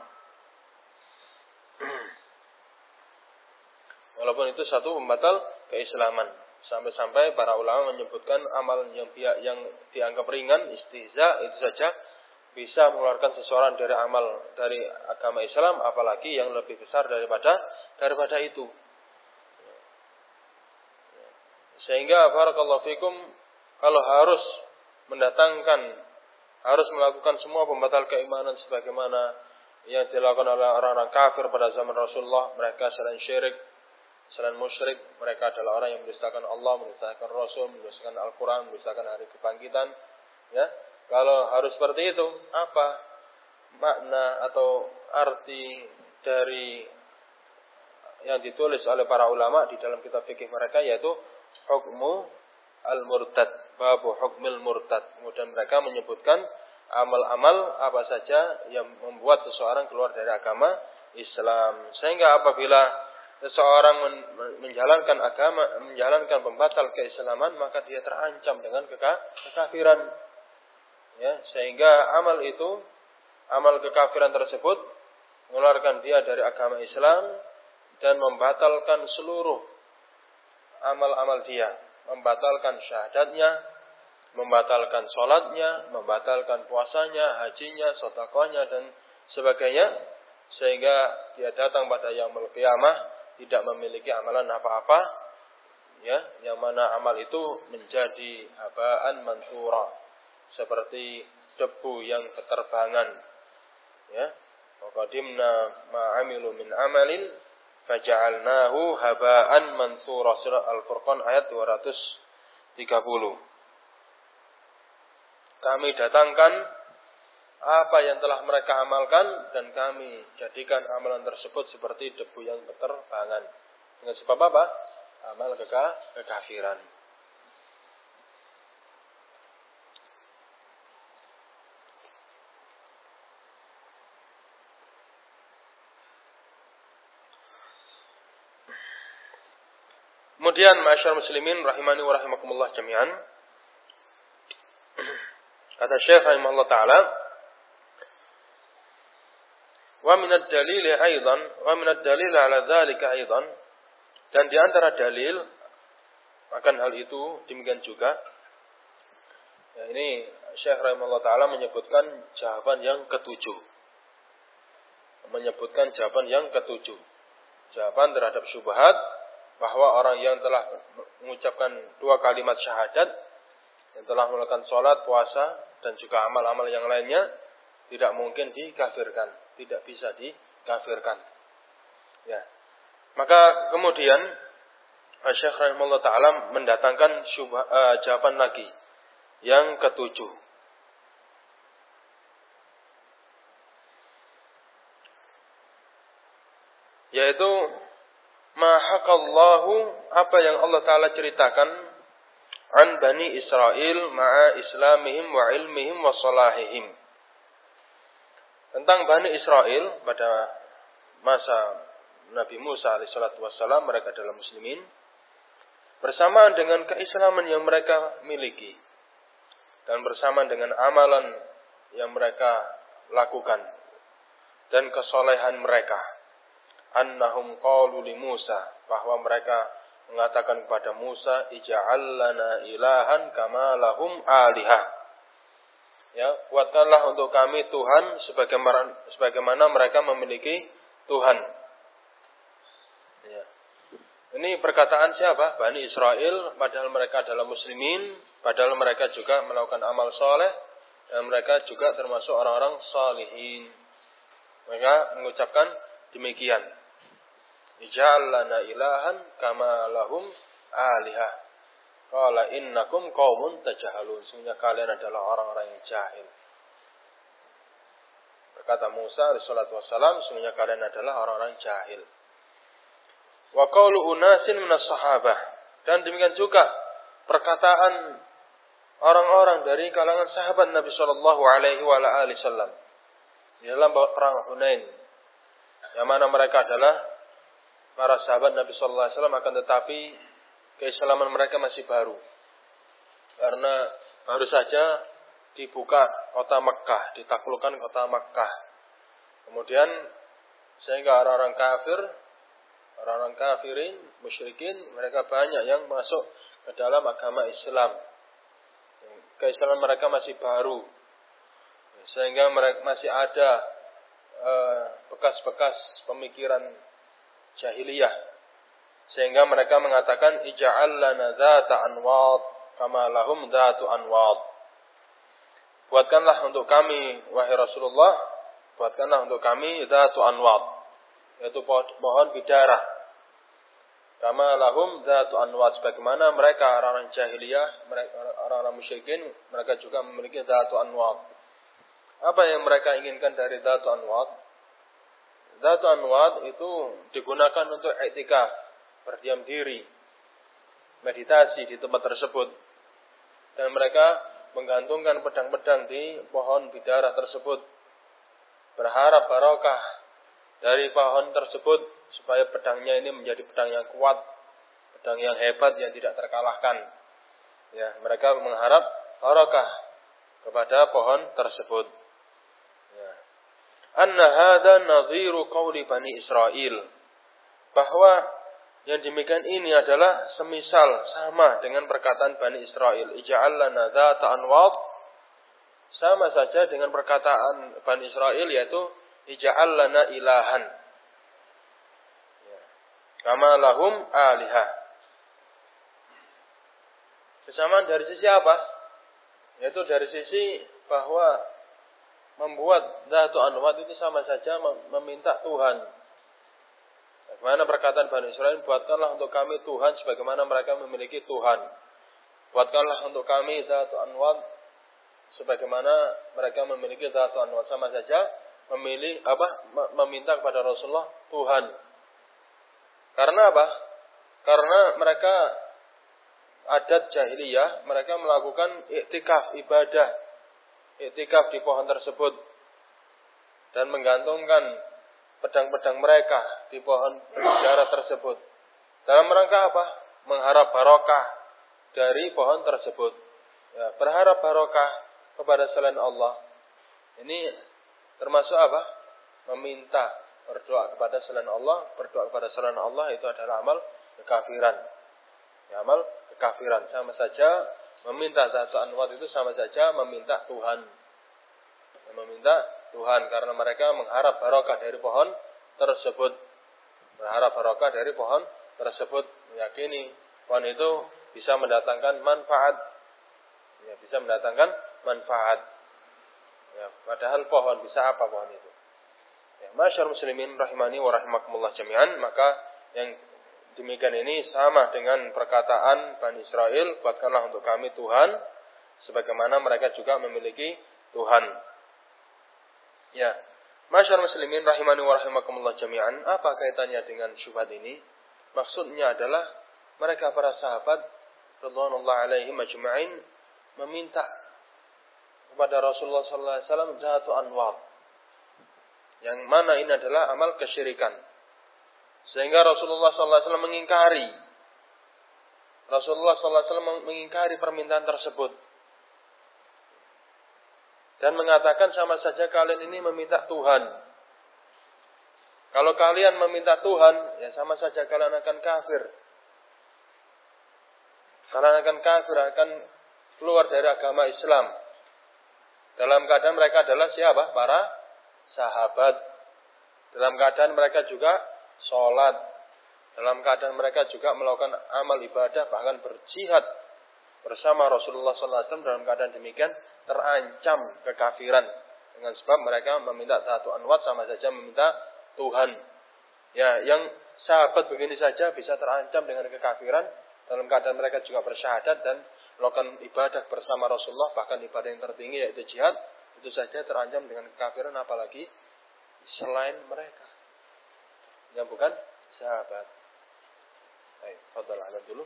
walaupun itu satu pembatal keislaman. Sampai-sampai para ulama menyebutkan amal yang yang dianggap ringan, istihza, itu saja bisa mengeluarkan seseorang dari amal dari agama Islam, apalagi yang lebih besar daripada daripada itu. Sehingga barakallahu fikum, kalau harus mendatangkan, harus melakukan semua pembatal keimanan sebagaimana yang dilakukan oleh orang-orang kafir pada zaman Rasulullah, mereka selain syirik, selain musyrik, mereka adalah orang yang mendustakan Allah, mendustakan Rasul, mendustakan Al-Quran, mendustakan hari kebangkitan. Ya, kalau harus seperti itu, apa makna atau arti dari yang ditulis oleh para ulama di dalam kitab fikih mereka, yaitu hukmu al-murtad, babu hukmil murtad. Kemudian mereka menyebutkan amal-amal apa saja yang membuat seseorang keluar dari agama Islam. Sehingga apabila seseorang menjalankan agama, menjalankan pembatal keislaman, maka dia terancam dengan kekafiran. Ya, sehingga amal itu, amal kekafiran tersebut mengeluarkan dia dari agama Islam dan membatalkan seluruh amal-amal dia, membatalkan syahadatnya, membatalkan sholatnya, membatalkan puasanya, hajinya, sedekahnya dan sebagainya, sehingga dia datang pada yaumul qiyamah tidak memiliki amalan apa-apa, ya, yang mana amal itu menjadi habaan mansura, seperti debu yang keterbangan, ya. Wa qadimna ma 'amilu min amalin faja'alnahu haba'an mansura. Surah Al-Furqan ayat dua ratus tiga puluh. Kami datangkan apa yang telah mereka amalkan dan kami jadikan amalan tersebut seperti debu yang keterbangan. Dengan sebab apa? Amal keka- kekafiran. Kemudian masyarakat muslimin rahimani wa rahimakumullah jami'an. Kata Syekh rahimahullah taala, wa min ad-dalil aidan, wa min ad-dalil ala dzalika aidan, dan di antara dalil akan hal itu demikian juga. Ya, ini Syekh rahimahullah taala menyebutkan jawaban yang ketujuh. Menyebutkan jawaban yang ketujuh. Jawaban terhadap syubhat bahwa orang yang telah mengucapkan dua kalimat syahadat, yang telah melakukan sholat, puasa, dan juga amal-amal yang lainnya, tidak mungkin dikafirkan, tidak bisa dikafirkan. Ya. Maka kemudian Syekh rahimahullah taala mendatangkan syubha, uh, jawaban lagi yang ketujuh. Yaitu mahakallahu, apa yang Allah Ta'ala ceritakan an Bani Israel ma'a islamihim wa ilmihim wa salahihim, tentang Bani Israel pada masa Nabi Musa alaihissalatu wassalam. Mereka adalah muslimin bersamaan dengan keislaman yang mereka miliki dan bersamaan dengan amalan yang mereka lakukan dan kesolehan mereka. Annahum qalu li Musa, bahwa mereka mengatakan kepada Musa, ij'al lana ilahan kama lahum alihah. Ya, buatkanlah untuk kami Tuhan sebagaimana sebagaimana mereka memiliki Tuhan. Ya. Ini perkataan siapa? Bani Israel, padahal mereka adalah muslimin, padahal mereka juga melakukan amal soleh dan mereka juga termasuk orang-orang salihin. Mereka mengucapkan demikian. Ij'al lana ilahan kama lahum alihah. Qala innakum qaumun tajhalun. Sesungguhnya kalian adalah orang-orang yang jahil. Berkata Musa alaihi salatu wassalam, sesungguhnya kalian adalah orang-orang jahil. Wa qaulu unasin minas sahabah, dan demikian juga perkataan orang-orang dari kalangan sahabat Nabi sallallahu alaihi wasallam di dalam perang Hunain, yang mana mereka adalah para sahabat Nabi sallallahu alaihi wasallam, akan tetapi keislaman mereka masih baru. Karena baru saja dibuka kota Mekkah, ditaklukkan kota Mekkah. Kemudian sehingga orang-orang kafir, orang-orang kafirin, musyrikin, mereka banyak yang masuk ke dalam agama Islam. Keislaman mereka masih baru. Sehingga mereka masih ada uh, bekas-bekas pemikiran jahiliyah, sehingga mereka mengatakan ij'al lana dzata anwad kama lahum dzatu anwad. Buatkanlah untuk kami wahai Rasulullah, buatkanlah untuk kami dzatu anwad, yaitu pohon bidara, kama lahum dzatu anwad, sebagaimana mereka orang-orang jahiliyah, mereka orang-orang musyrikin, mereka juga memiliki dzatu anwad. Apa yang mereka inginkan dari dzatu anwad? Dzatu anwad itu digunakan untuk i'tikaf, berdiam diri, meditasi di tempat tersebut. Dan mereka menggantungkan pedang-pedang di pohon bidara tersebut, berharap barokah dari pohon tersebut supaya pedangnya ini menjadi pedang yang kuat, pedang yang hebat yang tidak terkalahkan. Ya, mereka mengharap barokah kepada pohon tersebut. Ya. Anna hadza nadhiru qauli Bani Israil, bahwa yang demikian ini adalah semisal sama dengan perkataan Bani Israil, ij'al lana dzata anwad, sama saja dengan perkataan Bani Israil yaitu ij'al lana ilahan kama lahum alihah. Kesamaan dari sisi apa? Yaitu dari sisi bahwa membuat dzatu anwad itu sama saja meminta Tuhan. Bagaimana perkataan Bani Israil, buatkanlah untuk kami Tuhan sebagaimana mereka memiliki Tuhan. Buatkanlah untuk kami dzatu anwad sebagaimana mereka memiliki dzatu anwad. Sama saja memilih apa? Meminta kepada Rasulullah Tuhan. Karena apa? Karena mereka adat jahiliyah, mereka melakukan iktikaf ibadah, iktikaf di pohon tersebut dan menggantungkan pedang-pedang mereka di pohon bidara tersebut. Dalam rangka apa? Mengharap barokah dari pohon tersebut. Ya, berharap barokah kepada selain Allah. Ini termasuk apa? Meminta, berdoa kepada selain Allah. Berdoa kepada selain Allah itu adalah amal kekafiran. Ya, amal kekafiran. Sama saja meminta dzatu anwad itu sama saja meminta Tuhan. Ya, meminta Tuhan, karena mereka mengharap barokah dari pohon tersebut. Berharap barokah dari pohon tersebut, meyakini pohon itu bisa mendatangkan manfaat. Ya, bisa mendatangkan manfaat. Ya, padahal pohon bisa apa pohon itu? Ya, masyarakat muslimin rahimani wa rahimakumullah jami'an, maka yang demikian ini sama dengan perkataan Bani Israil, buatkanlah untuk kami Tuhan sebagaimana mereka juga memiliki Tuhan. Ya, masyarakat muslimin rahimani wa rahimakumullah jami'an, apa kaitannya dengan syubhat ini? Maksudnya adalah mereka para sahabat radhiyallahu alaihim ajma'in meminta kepada Rasulullah sallallahu alaihi wasallam dzatu anwad. Yang mana ini adalah amal kesyirikan. Sehingga Rasulullah sallallahu alaihi wasallam mengingkari. Rasulullah sallallahu alaihi wasallam mengingkari permintaan tersebut. Dan mengatakan sama saja kalian ini meminta Tuhan. Kalau kalian meminta Tuhan, ya sama saja kalian akan kafir. Kalian akan kafir, akan keluar dari agama Islam. Dalam keadaan mereka adalah siapa? Para sahabat. Dalam keadaan mereka juga sholat. Dalam keadaan mereka juga melakukan amal ibadah, bahkan berjihad bersama Rasulullah sallallahu alaihi wasallam. Dalam keadaan demikian terancam kekafiran dengan sebab mereka meminta dzatu anwad sama saja meminta Tuhan. Ya, yang sahabat begini saja bisa terancam dengan kekafiran dalam keadaan mereka juga bersyahadat dan melakukan ibadah bersama Rasulullah, bahkan ibadah yang tertinggi yaitu jihad, itu saja terancam dengan kekafiran, apalagi selain mereka yang bukan sahabat. Baik, fadhal ala dulu.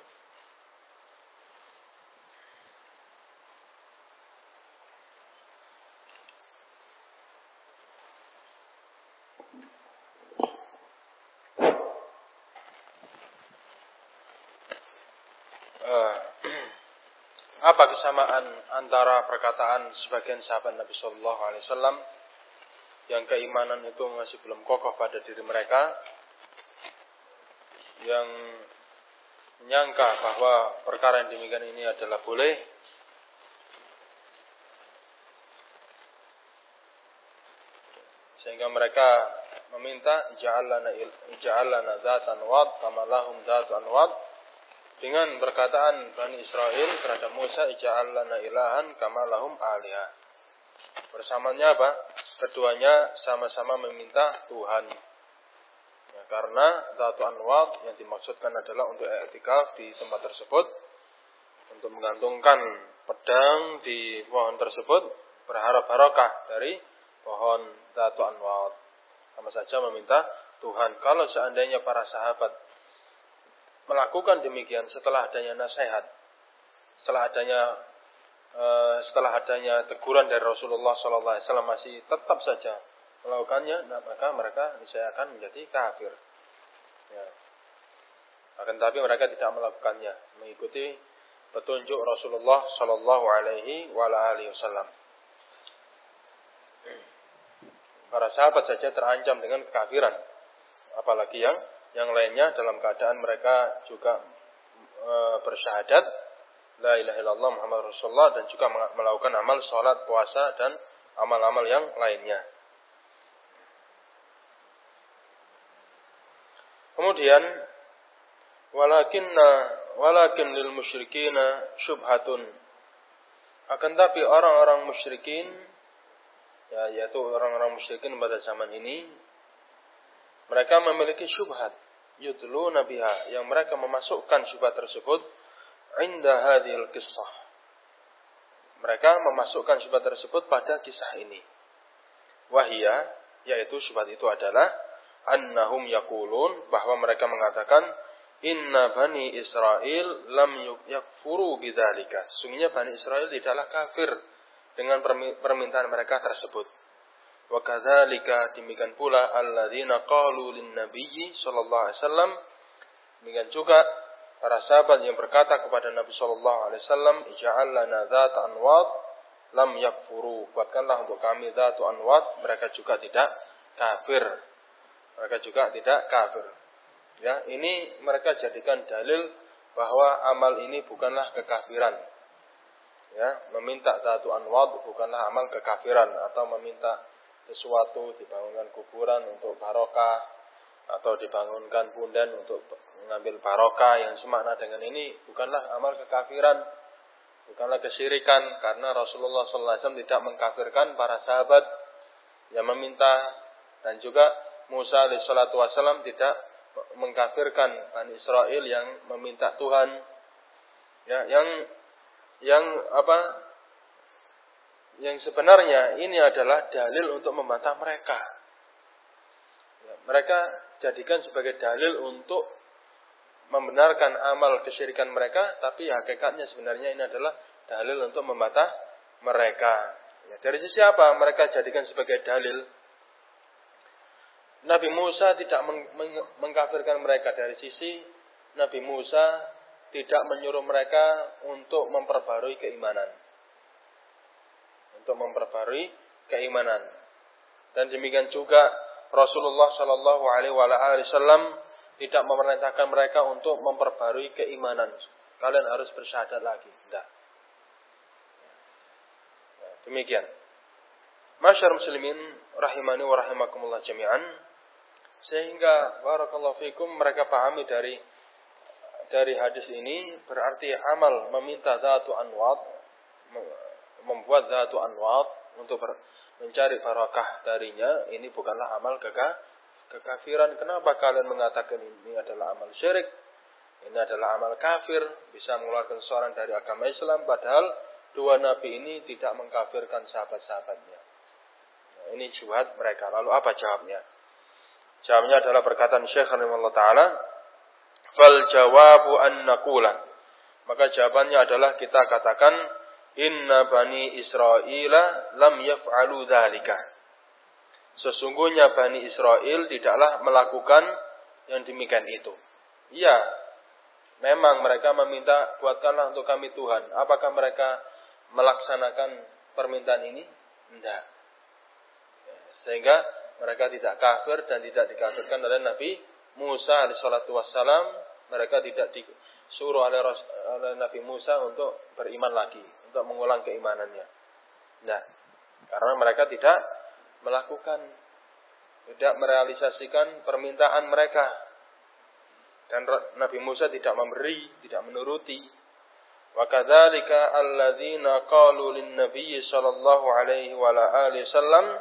Apa kesamaan antara perkataan sebagian sahabat Nabi Shallallahu Alaihi Wasallam yang keimanan itu masih belum kokoh pada diri mereka, yang menyangka bahwa perkara yang demikian ini adalah boleh, sehingga mereka meminta ija'alana ija'alana dzatan wad kama lahum dzatu anwad, dengan perkataan Bani Israil terhadap Musa, ija'al lana ilahan kama lahum alihah. Bersamanya apa? Keduanya sama-sama meminta Tuhan. Ya, karena dzatu anwad yang dimaksudkan adalah untuk i'tikaf di tempat tersebut, untuk menggantungkan pedang di pohon tersebut, berharap barokah dari pohon dzatu anwad. Sama saja meminta Tuhan. Kalau seandainya para sahabat melakukan demikian setelah adanya nasihat, setelah adanya uh, setelah adanya teguran dari Rasulullah Sallallahu Alaihi Wasallam masih tetap saja melakukannya, nah, maka mereka niscaya akan menjadi kafir. Ya. Akan tapi mereka tidak melakukannya, mengikuti petunjuk Rasulullah Sallallahu Alaihi Wasallam. Para sahabat saja terancam dengan kekafiran, apalagi yang yang lainnya dalam keadaan mereka juga e, bersyahadat la ilaha illallah Muhammad Rasulullah dan juga melakukan amal salat, puasa dan amal-amal yang lainnya. Kemudian walakinna walakin lil musyrikina syubhatun, akan tapi orang-orang musyrikin, ya, yaitu orang-orang musyrikin pada zaman ini, mereka memiliki syubhat, yudluna biha, yang mereka memasukkan syubhat tersebut inda hadhil qissah. Mereka memasukkan syubhat tersebut pada kisah ini. Wahia, yaitu syubhat itu adalah annahum yaqulun, bahwa mereka mengatakan inna bani Israel lam yakfuru bidzalika. Sesungguhnya Bani Israel tidaklah kafir dengan permintaan mereka tersebut. Wa kadzalika, demikian pula alladzina qalu lin nabiyyi sallallahu alaihi wasallam, demikian juga para sahabat yang berkata kepada Nabi sallallahu alaihi wasallam, ij'al lana dzata anwat lam yakfuru, buatkanlah untuk kami dzatu anwat, mereka juga tidak kafir. Mereka juga tidak kafir. Ya, ini mereka jadikan dalil bahwa amal ini bukanlah kekafiran. Ya, meminta dzatu anwat bukanlah amal kekafiran, atau meminta sesuatu, dibangunkan kuburan untuk barokah, atau dibangunkan punden untuk mengambil barokah, yang semakna dengan ini bukanlah amal kekafiran, bukanlah kesyirikan, karena Rasulullah sallallahu alaihi wasallam tidak mengkafirkan para sahabat yang meminta, dan juga Musa alaihi salatu wasallam tidak mengkafirkan Bani Israel yang meminta Tuhan. Ya, yang yang apa? Yang sebenarnya ini adalah dalil untuk membantah mereka. Ya, mereka jadikan sebagai dalil untuk membenarkan amal kesyirikan mereka, tapi hakikatnya sebenarnya ini adalah dalil untuk membantah mereka. Ya, dari sisi apa mereka jadikan sebagai dalil? Nabi Musa tidak meng- meng- mengkafirkan mereka. Dari sisi Nabi Musa tidak menyuruh mereka untuk memperbarui keimanan. Untuk memperbarui keimanan. Dan demikian juga Rasulullah Sallallahu Alaihi Wasallam tidak memerintahkan mereka untuk memperbarui keimanan. Kalian harus bersyahadat lagi. Tidak. Demikian. Masyarakat muslimin rahimani wa rahimakumullah jami'an. Sehingga barakallahu fikum, mereka pahami dari dari hadis ini berarti amal meminta dzatu anwat, membuat dzatu anwat untuk ber, mencari barakah darinya, ini bukanlah amal keka, kekafiran. Kenapa kalian mengatakan ini adalah amal syirik? Ini adalah amal kafir, bisa mengeluarkan seorang dari agama Islam, padahal dua nabi ini tidak mengkafirkan sahabat-sahabatnya. Nah, ini syubhat mereka. Lalu apa jawabnya? Jawabnya adalah perkataan Syekh rahimahullah ta'ala, fal jawabu an naqula. Maka jawabannya adalah kita katakan, inna bani Israila lam yaf'alu dzalika. Sesungguhnya Bani Israel tidaklah melakukan yang demikian itu. Iya, memang mereka meminta, buatkanlah untuk kami Tuhan. Apakah mereka melaksanakan permintaan ini? Tidak. Sehingga mereka tidak kafir dan tidak dikafirkan oleh Nabi Musa alaihi salatu wassalam. Mereka tidak disuruh oleh, oleh Nabi Musa untuk beriman lagi, untuk mengulang keimanannya. Nah, karena mereka tidak melakukan, tidak merealisasikan permintaan mereka. Dan Nabi Musa tidak memberi, tidak menuruti. Wa kadzalika alladzina qalu lin nabiy sallallahu alaihi wa alihi wasallam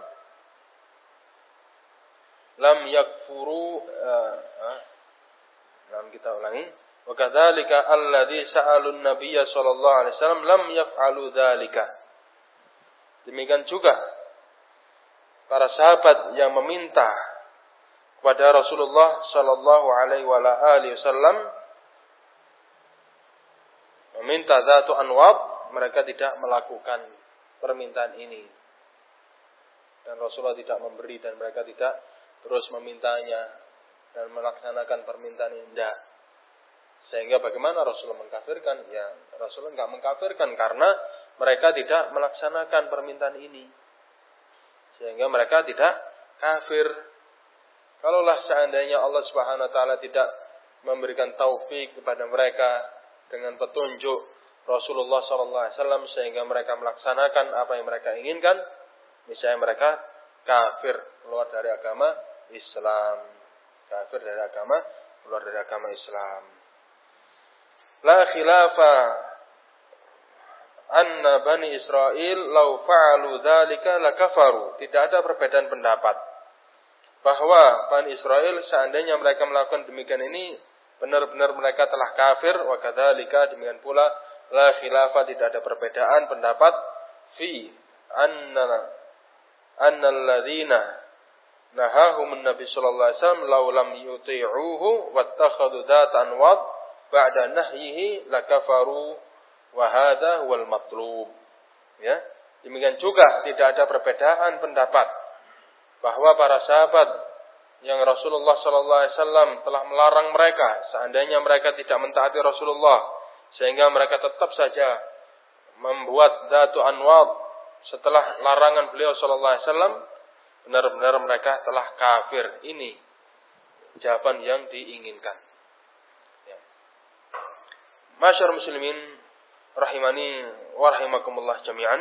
lam yakfuru uh, uh, Lam kita ulangi. Wa kadzalika alladzi sa'alun nabiyya sallallahu alaihi wasallam lam yaf'alu dzalika. Demikian juga para sahabat yang meminta kepada Rasulullah sallallahu alaihi wasallam meminta dzatu anwat, mereka tidak melakukan permintaan ini. Dan Rasulullah tidak memberi dan mereka tidak terus memintanya dan melaksanakan permintaan ini. Tidak. Sehingga bagaimana Rasulullah mengkafirkan? Ya, Rasulullah enggak mengkafirkan karena mereka tidak melaksanakan permintaan ini. Sehingga mereka tidak kafir. Kalaulah seandainya Allah Subhanahu wa taala tidak memberikan taufik kepada mereka dengan petunjuk Rasulullah sallallahu alaihi wasallam sehingga mereka melaksanakan apa yang mereka inginkan, misalnya mereka kafir, keluar dari agama Islam. Kafir dari agama, keluar dari agama Islam. La khilafa anna Bani Israel law fa'alu dzalika lakafaru. Tidak ada perbedaan pendapat bahwa Bani Israel seandainya mereka melakukan demikian ini benar-benar mereka telah kafir. Wa kadzalika, demikian pula la khilafa, tidak ada perbedaan pendapat fi anna anna alladziina nahahum an-nabi sallallahu alaihi wasallam law lam yuti'uhu wattakhadhu dzatan wad ba'da nahyihi lakafaru wa hadza huwal matlub. Ya, demikian juga tidak ada perbedaan pendapat bahwa para sahabat yang Rasulullah sallallahu alaihi wasallam telah melarang mereka seandainya mereka tidak mentaati Rasulullah sehingga mereka tetap saja membuat dzatu anwad setelah larangan beliau sallallahu alaihi wasallam, benar-benar mereka telah kafir. Ini jawaban yang diinginkan. Ya. Masyarul muslimin rahimani wa rahimakumullah jami'an.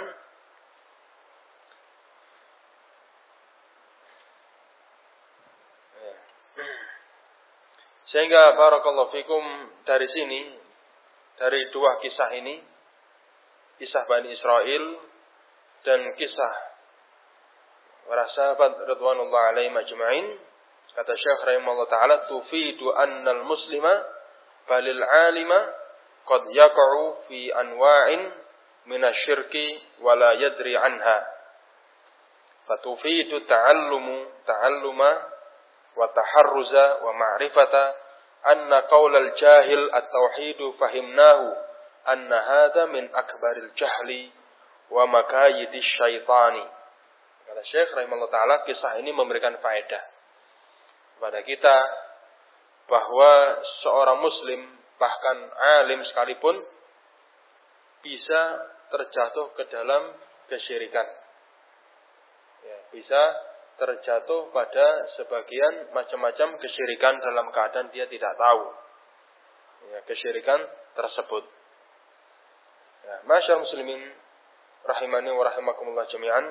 Ya. Sehingga barakallahu fikum, dari sini, dari dua kisah ini, kisah Bani Israel dan kisah para sahabat radhiyallahu alaihim ajma'in, kata Syekh rahimahullah taala, tufidu anna al-muslima balil 'alima qad yaqa'u fi anwa'in min asy-syirki wa la yadri anha. Fatufidu ta'allumu ta'alluma wa taharruza wa ma'rifata anna qaulal jahil at-tauhidu fahimnahu anna hadha min akbaril jahli wa makayidish syaitani. Kata Syekh rahimahullah ta'ala, kisah ini memberikan faedah kepada kita bahwa seorang muslim, bahkan alim sekalipun, bisa terjatuh ke dalam kesyirikan. Ya, bisa terjatuh pada sebagian macam-macam kesyirikan dalam keadaan dia tidak tahu. Ya, kesyirikan tersebut. Ya, masyaallah muslimin rahimani wa rahimakumullah jami'an.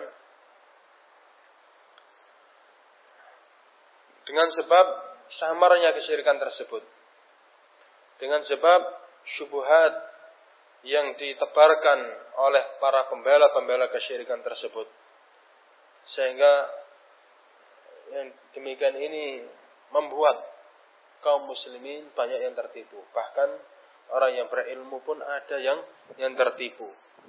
Dengan sebab samarnya kesyirikan tersebut, dengan sebab syubhat yang ditebarkan oleh para pembela-pembela kesyirikan tersebut, sehingga yang demikian ini membuat kaum muslimin banyak yang tertipu. Bahkan orang yang berilmu pun ada yang yang tertipu,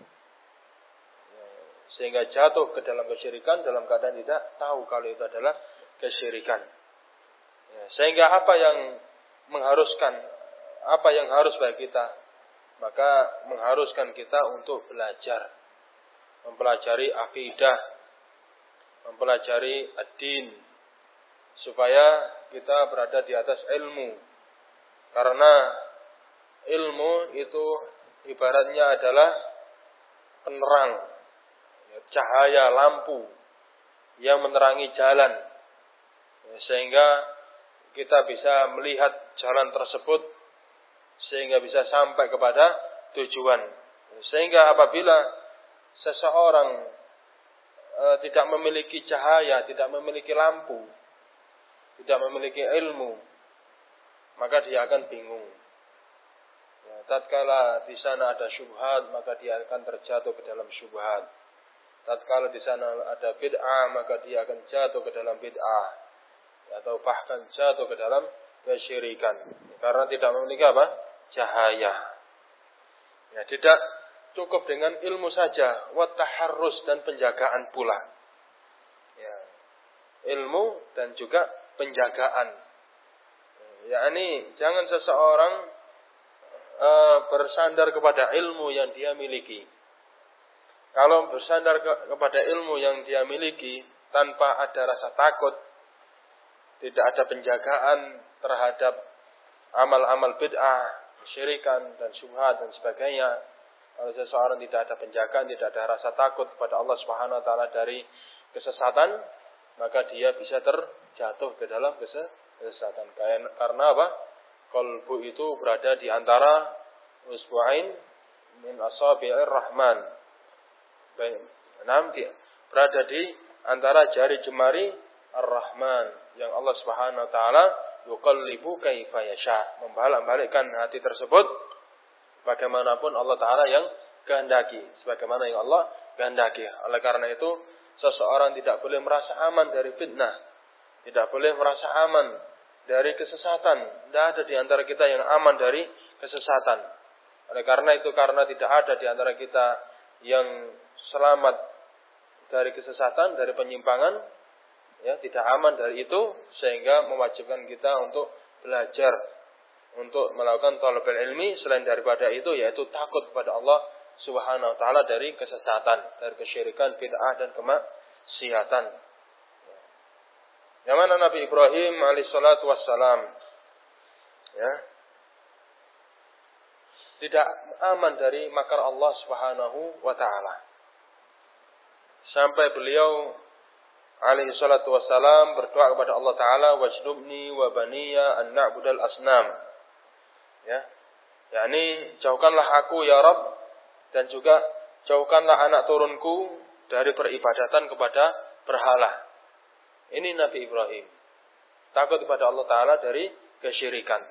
sehingga jatuh ke dalam kesyirikan dalam keadaan tidak tahu kalau itu adalah kesyirikan. Ya, sehingga apa yang mengharuskan, apa yang harus bagi kita, maka mengharuskan kita untuk belajar, mempelajari akidah, mempelajari ad-din, supaya kita berada di atas ilmu. Karena ilmu itu ibaratnya adalah penerang, cahaya lampu yang menerangi jalan, sehingga kita bisa melihat jalan tersebut, sehingga bisa sampai kepada tujuan. Sehingga apabila seseorang e, tidak memiliki cahaya, tidak memiliki lampu, tidak memiliki ilmu, maka dia akan bingung. Ya, tatkala di sana ada syubhat, maka dia akan terjatuh ke dalam syubhat. Tatkala di sana ada bid'ah, maka dia akan jatuh ke dalam bid'ah, atau bahkan jatuh ke dalam kesyirikan, karena tidak memiliki apa? Cahaya. Ya, tidak cukup dengan ilmu saja, wa taharrus, dan penjagaan pula. Ya, ilmu dan juga penjagaan. Ya, ini jangan seseorang uh, bersandar kepada ilmu yang dia miliki. Kalau bersandar ke, kepada ilmu yang dia miliki tanpa ada rasa takut, tidak ada penjagaan terhadap amal-amal bid'ah, syirikan dan syubhat dan sebagainya. Kalau seseorang tidak ada penjagaan, tidak ada rasa takut kepada Allah Subhanahu wa taala dari kesesatan, maka dia bisa terjatuh ke dalam kesesatan. Karena apa? Qalbu itu berada di antara usbu'ain min asabi'ir rahman. Baik, enam dia berada di antara jari jemari Ar-Rahman yang Allah Subhanahu wa taala yuqallibu kaifa yasha, membolak-balikkan hati tersebut bagaimanapun Allah taala yang kehendaki, sebagaimana yang Allah kehendaki. Oleh karena itu, seseorang tidak boleh merasa aman dari fitnah, tidak boleh merasa aman dari kesesatan. Tidak ada di antara kita yang aman dari kesesatan. Oleh karena itu, karena tidak ada di antara kita yang selamat dari kesesatan, dari penyimpangan, ya, tidak aman dari itu, sehingga mewajibkan kita untuk belajar, untuk melakukan thalabul ilmi. Selain daripada itu, yaitu takut kepada Allah Subhanahu wa taala dari kesesatan, dari kesyirikan, bid'ah dan kemaksiatan. Yang mana Nabi Ibrahim alaihi salatu wassalam, ya, tidak aman dari makar Allah Subhanahu wa taala. Sampai beliau alaihi salatu wassalam berdoa kepada Allah taala, wajnubni wa baniya an na'budal asnam. Ya. yakni jauhkanlah aku ya Rabb, dan juga jauhkanlah anak turunku dari peribadatan kepada berhala. Ini Nabi Ibrahim. Takut kepada Allah taala dari kesyirikan.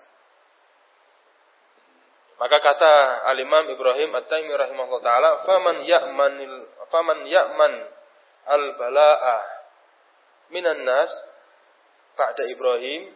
Maka kata Al-Imam Ibrahim At-Taimi rahimahullah ta'ala, faman ya'manil faman ya'man al-bala'a minan nas ba'da Ibrahim.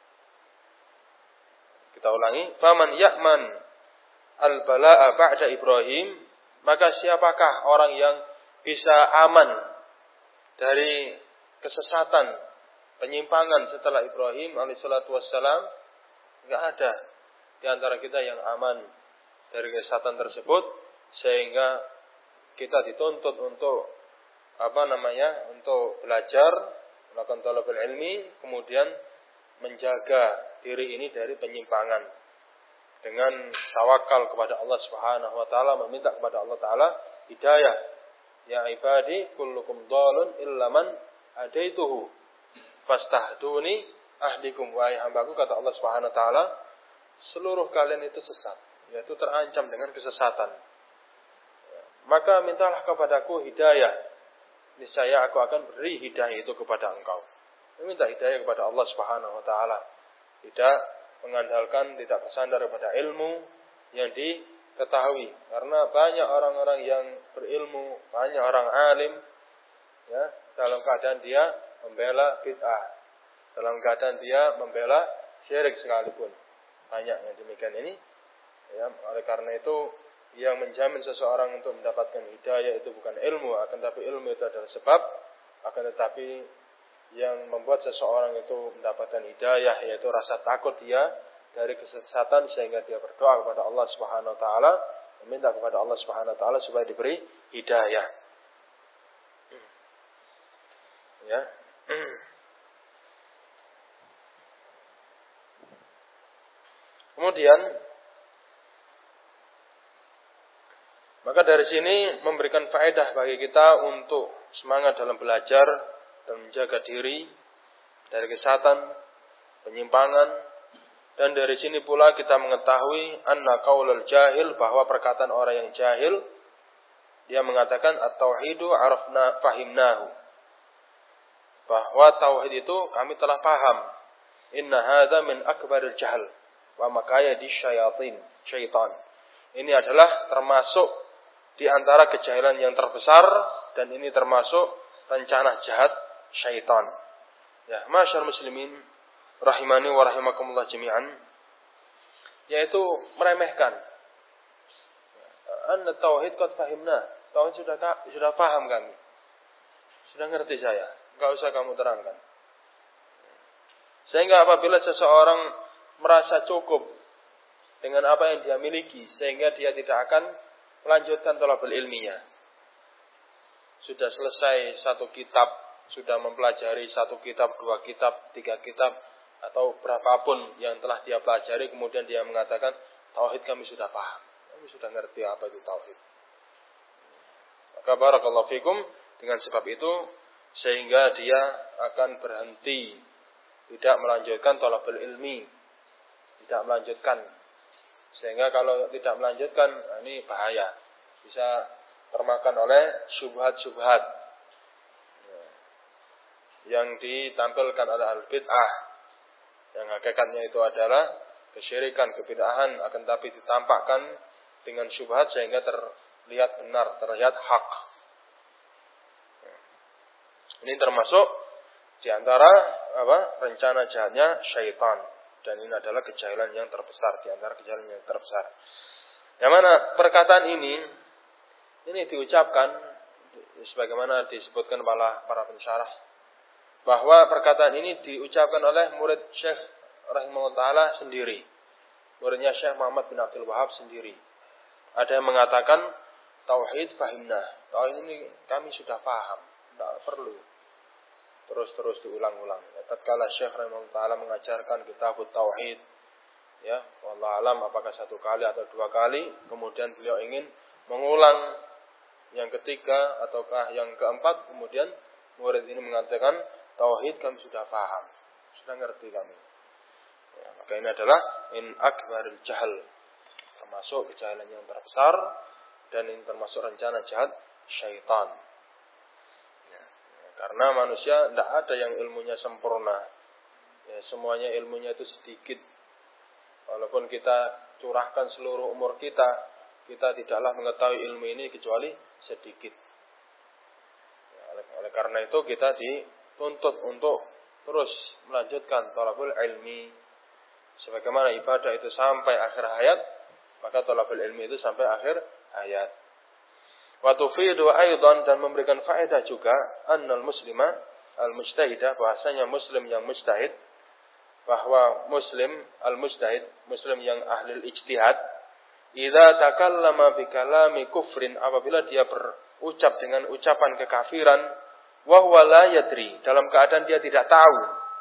Kita ulangi, faman ya'man al-bala'a ba'da Ibrahim, maka siapakah orang yang bisa aman dari kesesatan, penyimpangan setelah Ibrahim alaihi salatu wassalam? Enggak ada di antara kita yang aman dari kesesatan tersebut, sehingga kita dituntut untuk apa namanya untuk belajar, melakukan thalabul ilmi, kemudian menjaga diri ini dari penyimpangan dengan tawakal kepada Allah Subhanahu wa taala, meminta kepada Allah taala hidayah. Ya ibadi kullukum dhalun illa man hadaituhu fastahduni ahdikum. Wahai hambaku, kata Allah Subhanahu wa taala, seluruh kalian itu sesat, yaitu terancam dengan kesesatan. Maka mintalah kepadaku hidayah, niscaya aku akan beri hidayah itu kepada engkau. Minta hidayah kepada Allah Subhanahu wa taala. Tidak mengandalkan, tidak bersandar pada ilmu yang diketahui. Karena banyak orang-orang yang berilmu, banyak orang alim, ya, dalam keadaan dia membela bid'ah, dalam keadaan dia membela syirik sekalipun. Banyak yang demikian ini. Ya, oleh karena itu, yang menjamin seseorang untuk mendapatkan hidayah itu bukan ilmu, akan tetapi ilmu itu adalah sebab. Akan tetapi yang membuat seseorang itu mendapatkan hidayah, yaitu rasa takut dia dari kesesatan, sehingga dia berdoa kepada Allah Subhanahu wa taala, meminta kepada Allah Subhanahu wa taala supaya diberi hidayah. Ya. Kemudian, maka dari sini memberikan faedah bagi kita untuk semangat dalam belajar dan menjaga diri dari kesesatan, penyimpangan. Dan dari sini pula kita mengetahui anna qaulul jahil, bahwa perkataan orang yang jahil, dia mengatakan at-tauhidu arafna fahimnahu, bahwa tauhid itu kami telah paham. Inna hadza min akbaril jahl wa makaya di syayatin, syaitan. Ini adalah termasuk di antara kejahilan yang terbesar, dan ini termasuk rencana jahat syaitan. Ya, masyarakat muslimin rahimani wa rahimakumullah jami'an, yaitu meremehkan. Anna tauhid qad fahimna, tauhid sudah sudah paham kami, sudah ngerti saya, enggak usah kamu terangkan. Sehingga apabila seseorang merasa cukup dengan apa yang dia miliki, sehingga dia tidak akan melanjutkan thalabul ilminya. sudah selesai satu kitab, sudah mempelajari satu kitab, dua kitab, tiga kitab, atau berapapun yang telah dia pelajari, kemudian dia mengatakan, tauhid kami sudah paham, kami sudah ngerti apa itu tauhid. Maka barakallahu fikum, dengan sebab itu, sehingga dia akan berhenti, tidak melanjutkan thalabul ilmi, tidak melanjutkan. Sehingga kalau tidak melanjutkan, ini bahaya, bisa termakan oleh syubhat-syubhat yang ditampilkan oleh al-bid'ah, yang hakikatnya itu adalah kesyirikan, kebid'ahan, akan tapi ditampakkan dengan syubhat sehingga terlihat benar, terlihat hak. Ini termasuk di antara apa rencana jahatnya syaitan, dan ini adalah kejahilan yang terbesar, di antara kejahilan yang terbesar. Yang mana perkataan ini ini diucapkan sebagaimana disebutkan oleh para pensyarah, bahwa perkataan ini diucapkan oleh murid Syekh rahimahullah taala sendiri. Muridnya Syekh Muhammad bin Abdul Wahab sendiri. Ada yang mengatakan tauhid fahimna. Tauhid ini kami sudah paham, tidak perlu terus-terus diulang-ulang. Ya, tatkala Syekh rahimahullah taala mengajarkan kitab tauhid, ya, wallahu alam apakah satu kali atau dua kali, kemudian beliau ingin mengulang yang ketiga ataukah yang keempat, kemudian murid ini mengatakan tauhid kami sudah paham, sudah ngerti kami. Ya, maka ini adalah min akbaril jahal, termasuk kejahilan yang terbesar, dan ini termasuk rencana jahat syaitan. Ya, ya, karena manusia tidak ada yang ilmunya sempurna. Ya, semuanya ilmunya itu sedikit. Walaupun kita curahkan seluruh umur kita, kita tidaklah mengetahui ilmu ini kecuali sedikit. Ya, oleh, oleh karena itu kita dituntut untuk terus melanjutkan thalabul ilmi. Sebagaimana ibadah itu sampai akhir hayat, maka thalabul ilmi itu sampai akhir hayat. Wa tufidu aidan, dan memberikan faedah juga, annal muslima al-mujtahidah, bahasanya muslim yang mujtahid, bahwa muslim al-mujtahid, muslim yang ahli ijtihad, idza takallama bi kalami kufrin, apabila dia berucap dengan ucapan kekafiran, wa huwa la yadri, dalam keadaan dia tidak tahu,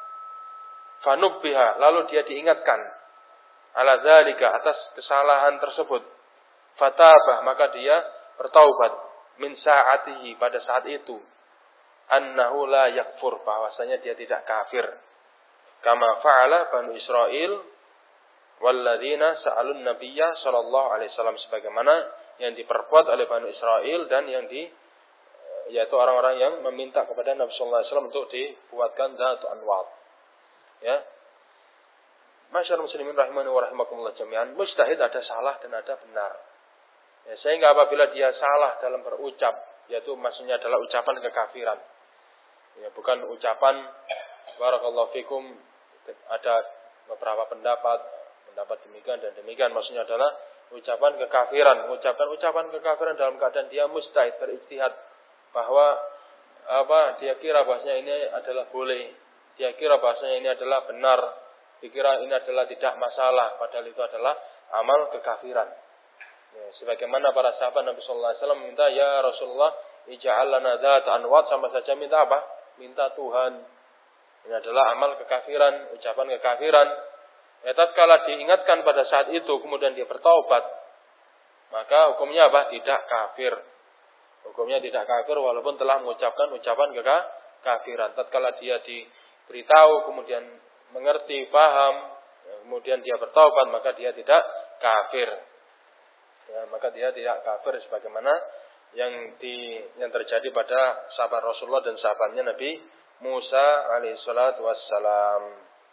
fanubbiha, lalu dia diingatkan, ala dzalika, atas kesalahan tersebut, fatabah, maka dia bertaubat, min sa'atihi, pada saat itu, annahu la yakfur, bahwasanya dia tidak kafir, kama fa'ala Banu Israil walladzina sa'alun nabiyya sallallahu alaihi wasallam, sebagaimana yang diperbuat oleh Banu Israil dan yang di yaitu orang-orang yang meminta kepada Nabi sallallahu alaihi wasallam untuk dibuatkan zatu anwat. Ya. Masyaallah muslimin rahimani wa rahimakumullah jami'an, mujtahid ada salah dan ada benar. Ya, sehingga apabila dia salah dalam berucap, yaitu maksudnya adalah ucapan kekafiran. Ya, bukan ucapan barakallahu fikum, ada beberapa pendapat pendapat demikian dan demikian, maksudnya adalah ucapan kekafiran, mengucapkan ucapan kekafiran dalam keadaan dia mujtahid, berijtihad, bahwa apa dia kira bahasanya ini adalah boleh, dia kira bahasanya ini adalah benar, dikira ini adalah tidak masalah, padahal itu adalah amal kekafiran. Ya, sebagaimana para sahabat Nabi sallallahu alaihi wasallam minta, ya Rasulullah, ij'al lana dzat anwat, sama saja minta apa? Minta Tuhan. Ini adalah amal kekafiran, ucapan kekafiran. Ya, tatkala diingatkan pada saat itu, kemudian dia bertaubat, maka hukumnya apa? Tidak kafir. Hukumnya tidak kafir walaupun telah mengucapkan ucapan kekafiran. Tatkala dia diberitahu, kemudian mengerti, paham, kemudian dia bertaubat, maka dia tidak kafir. Ya, maka dia tidak kafir sebagaimana yang di yang terjadi pada sahabat Rasulullah dan sahabatnya Nabi Musa alaihissalatu wassalam.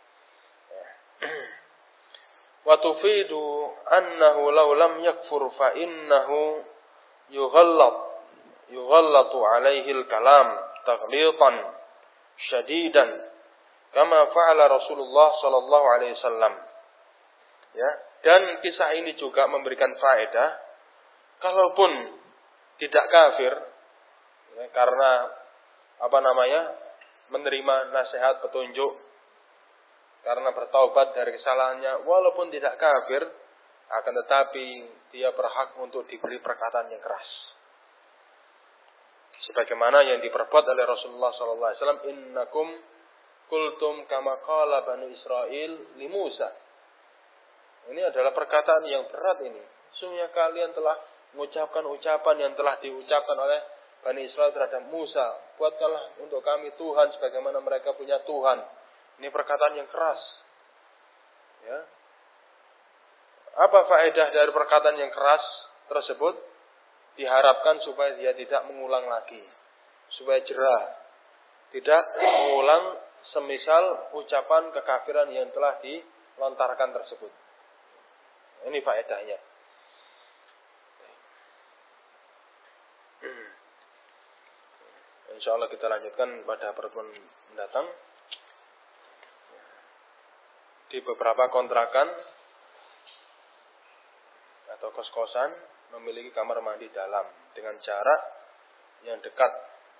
Wa tufidu annahu law lam yakfur fa innahu yughallat yughallatu alaihi al-kalam taghlitan syadidan kama fa'ala Rasulullah sallallahu alaihi wasallam. Ya, dan kisah ini juga memberikan faedah, kalaupun tidak kafir, ya, karena apa namanya menerima nasihat petunjuk, karena bertaubat dari kesalahannya, walaupun tidak kafir, akan tetapi dia berhak untuk diberi perkataan yang keras. Sebagaimana yang diperbuat oleh Rasulullah sallallahu alaihi wasallam, innakum qultum kama qala Bani Israil li Musa. Ini adalah perkataan yang berat ini. Sungguhnya kalian telah mengucapkan ucapan yang telah diucapkan oleh Bani Israil terhadap Musa. Buatkanlah untuk kami Tuhan sebagaimana mereka punya Tuhan. Ini perkataan yang keras. Ya. Apa faedah dari perkataan yang keras tersebut? Diharapkan supaya dia tidak mengulang lagi. Supaya jerah. Tidak mengulang semisal ucapan kekafiran yang telah dilontarkan tersebut. Ini faedahnya. InsyaAllah kita lanjutkan pada pertemuan mendatang. Di beberapa kontrakan atau kos-kosan memiliki kamar mandi dalam dengan jarak yang dekat.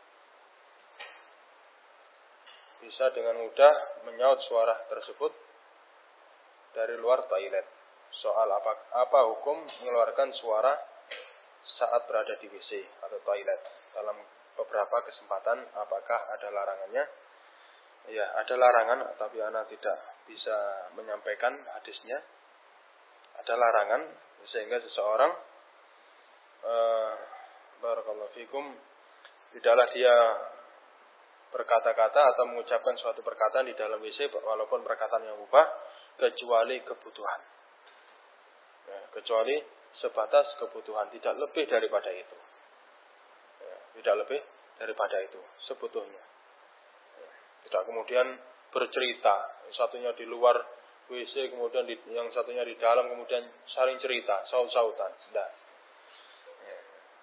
Bisa dengan mudah menyaut suara tersebut dari luar toilet. Soal apa, apa hukum mengeluarkan suara saat berada di W C atau toilet. Dalam beberapa kesempatan apakah ada larangannya? Ya, ada larangan, tapi ana tidak bisa menyampaikan hadisnya. Ada larangan sehingga seseorang uh, barakallahu fikum tidaklah dia berkata-kata atau mengucapkan suatu perkataan di dalam W C walaupun perkataan yang mubah kecuali kebutuhan. Ya, kecuali sebatas kebutuhan, tidak lebih daripada itu. Ya, tidak lebih daripada itu sebetulnya. Ya, tidak kemudian bercerita, yang satunya di luar W C, kemudian di, yang satunya di dalam, kemudian saling cerita, saut-sautan. Tidak. Ya.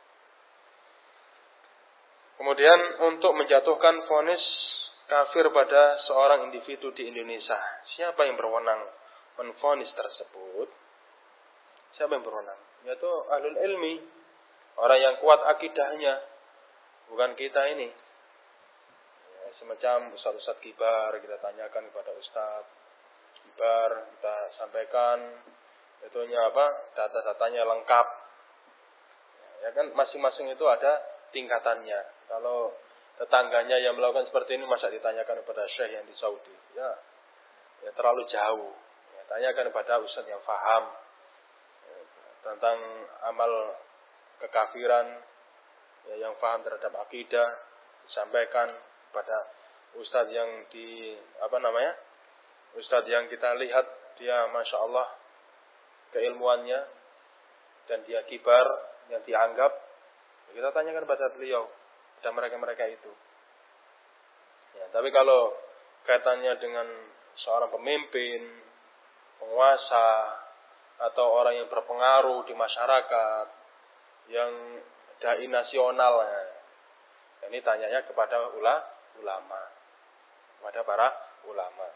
Kemudian untuk menjatuhkan vonis kafir pada seorang individu di Indonesia, siapa yang berwenang menvonis tersebut? Siapa yang berwenang? Yaitu ahlul ilmi, orang yang kuat akidahnya, bukan kita ini. Ya, semacam ustaz-ustaz kibar, kita tanyakan kepada ustaz kibar, kita sampaikan, itunya apa? Data-datanya lengkap. Ya kan, masing-masing itu ada tingkatannya. Kalau tetangganya yang melakukan seperti ini, masa ditanyakan kepada syekh yang di Saudi? Ya, ya terlalu jauh. Ya, tanyakan kepada ustaz yang faham tentang amal kekafiran, ya, yang paham terhadap akidah, disampaikan kepada ustadz yang di apa namanya ustadz yang kita lihat dia masya Allah keilmuannya dan dia kibar yang dianggap, ya, kita tanyakan pada beliau dan mereka-mereka itu. Ya, tapi kalau kaitannya dengan seorang pemimpin, penguasa, atau orang yang berpengaruh di masyarakat, yang dai nasional, ya, ini tanyanya kepada ula, ulama, kepada para ulama,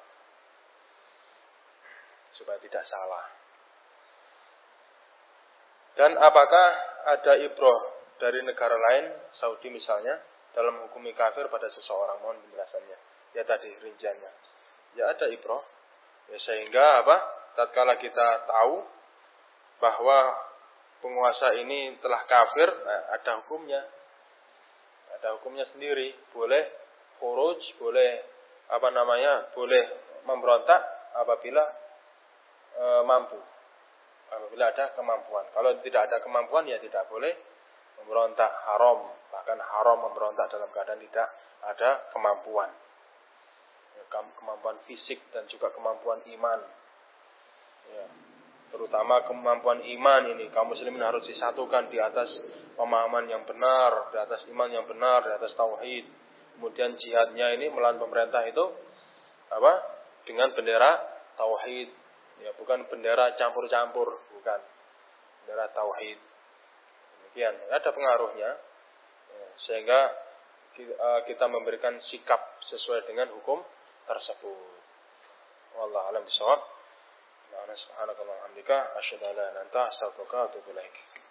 supaya tidak salah. Dan apakah ada ibrah dari negara lain, Saudi misalnya, dalam menghukumi kafir pada seseorang? Mohon penjelasannya. Ya tadi rinciannya. Ya ada ibrah. Ya sehingga apa? Tatkala kita tahu bahwa penguasa ini telah kafir, nah, ada hukumnya. Ada hukumnya sendiri. Boleh khuruj, boleh apa namanya? Boleh memberontak apabila e, mampu. Apabila ada kemampuan. Kalau tidak ada kemampuan ya tidak boleh memberontak, haram. Bahkan haram memberontak dalam keadaan tidak ada kemampuan. Kemampuan fisik dan juga kemampuan iman. Ya, terutama kemampuan iman ini kaum muslimin harus disatukan di atas pemahaman yang benar, di atas iman yang benar, di atas tauhid. Kemudian jihadnya ini melawan pemerintah itu apa? Dengan bendera tauhid. Ya, bukan bendera campur-campur, bukan. Bendera tauhid. Demikian, ada pengaruhnya. Ya, sehingga kita memberikan sikap sesuai dengan hukum tersebut. Wallahu a'lam bishawab. Subhanakallahumma wa bihamdika asyhadu an la ilaha illa anta astaghfiruka wa atubu ilaik.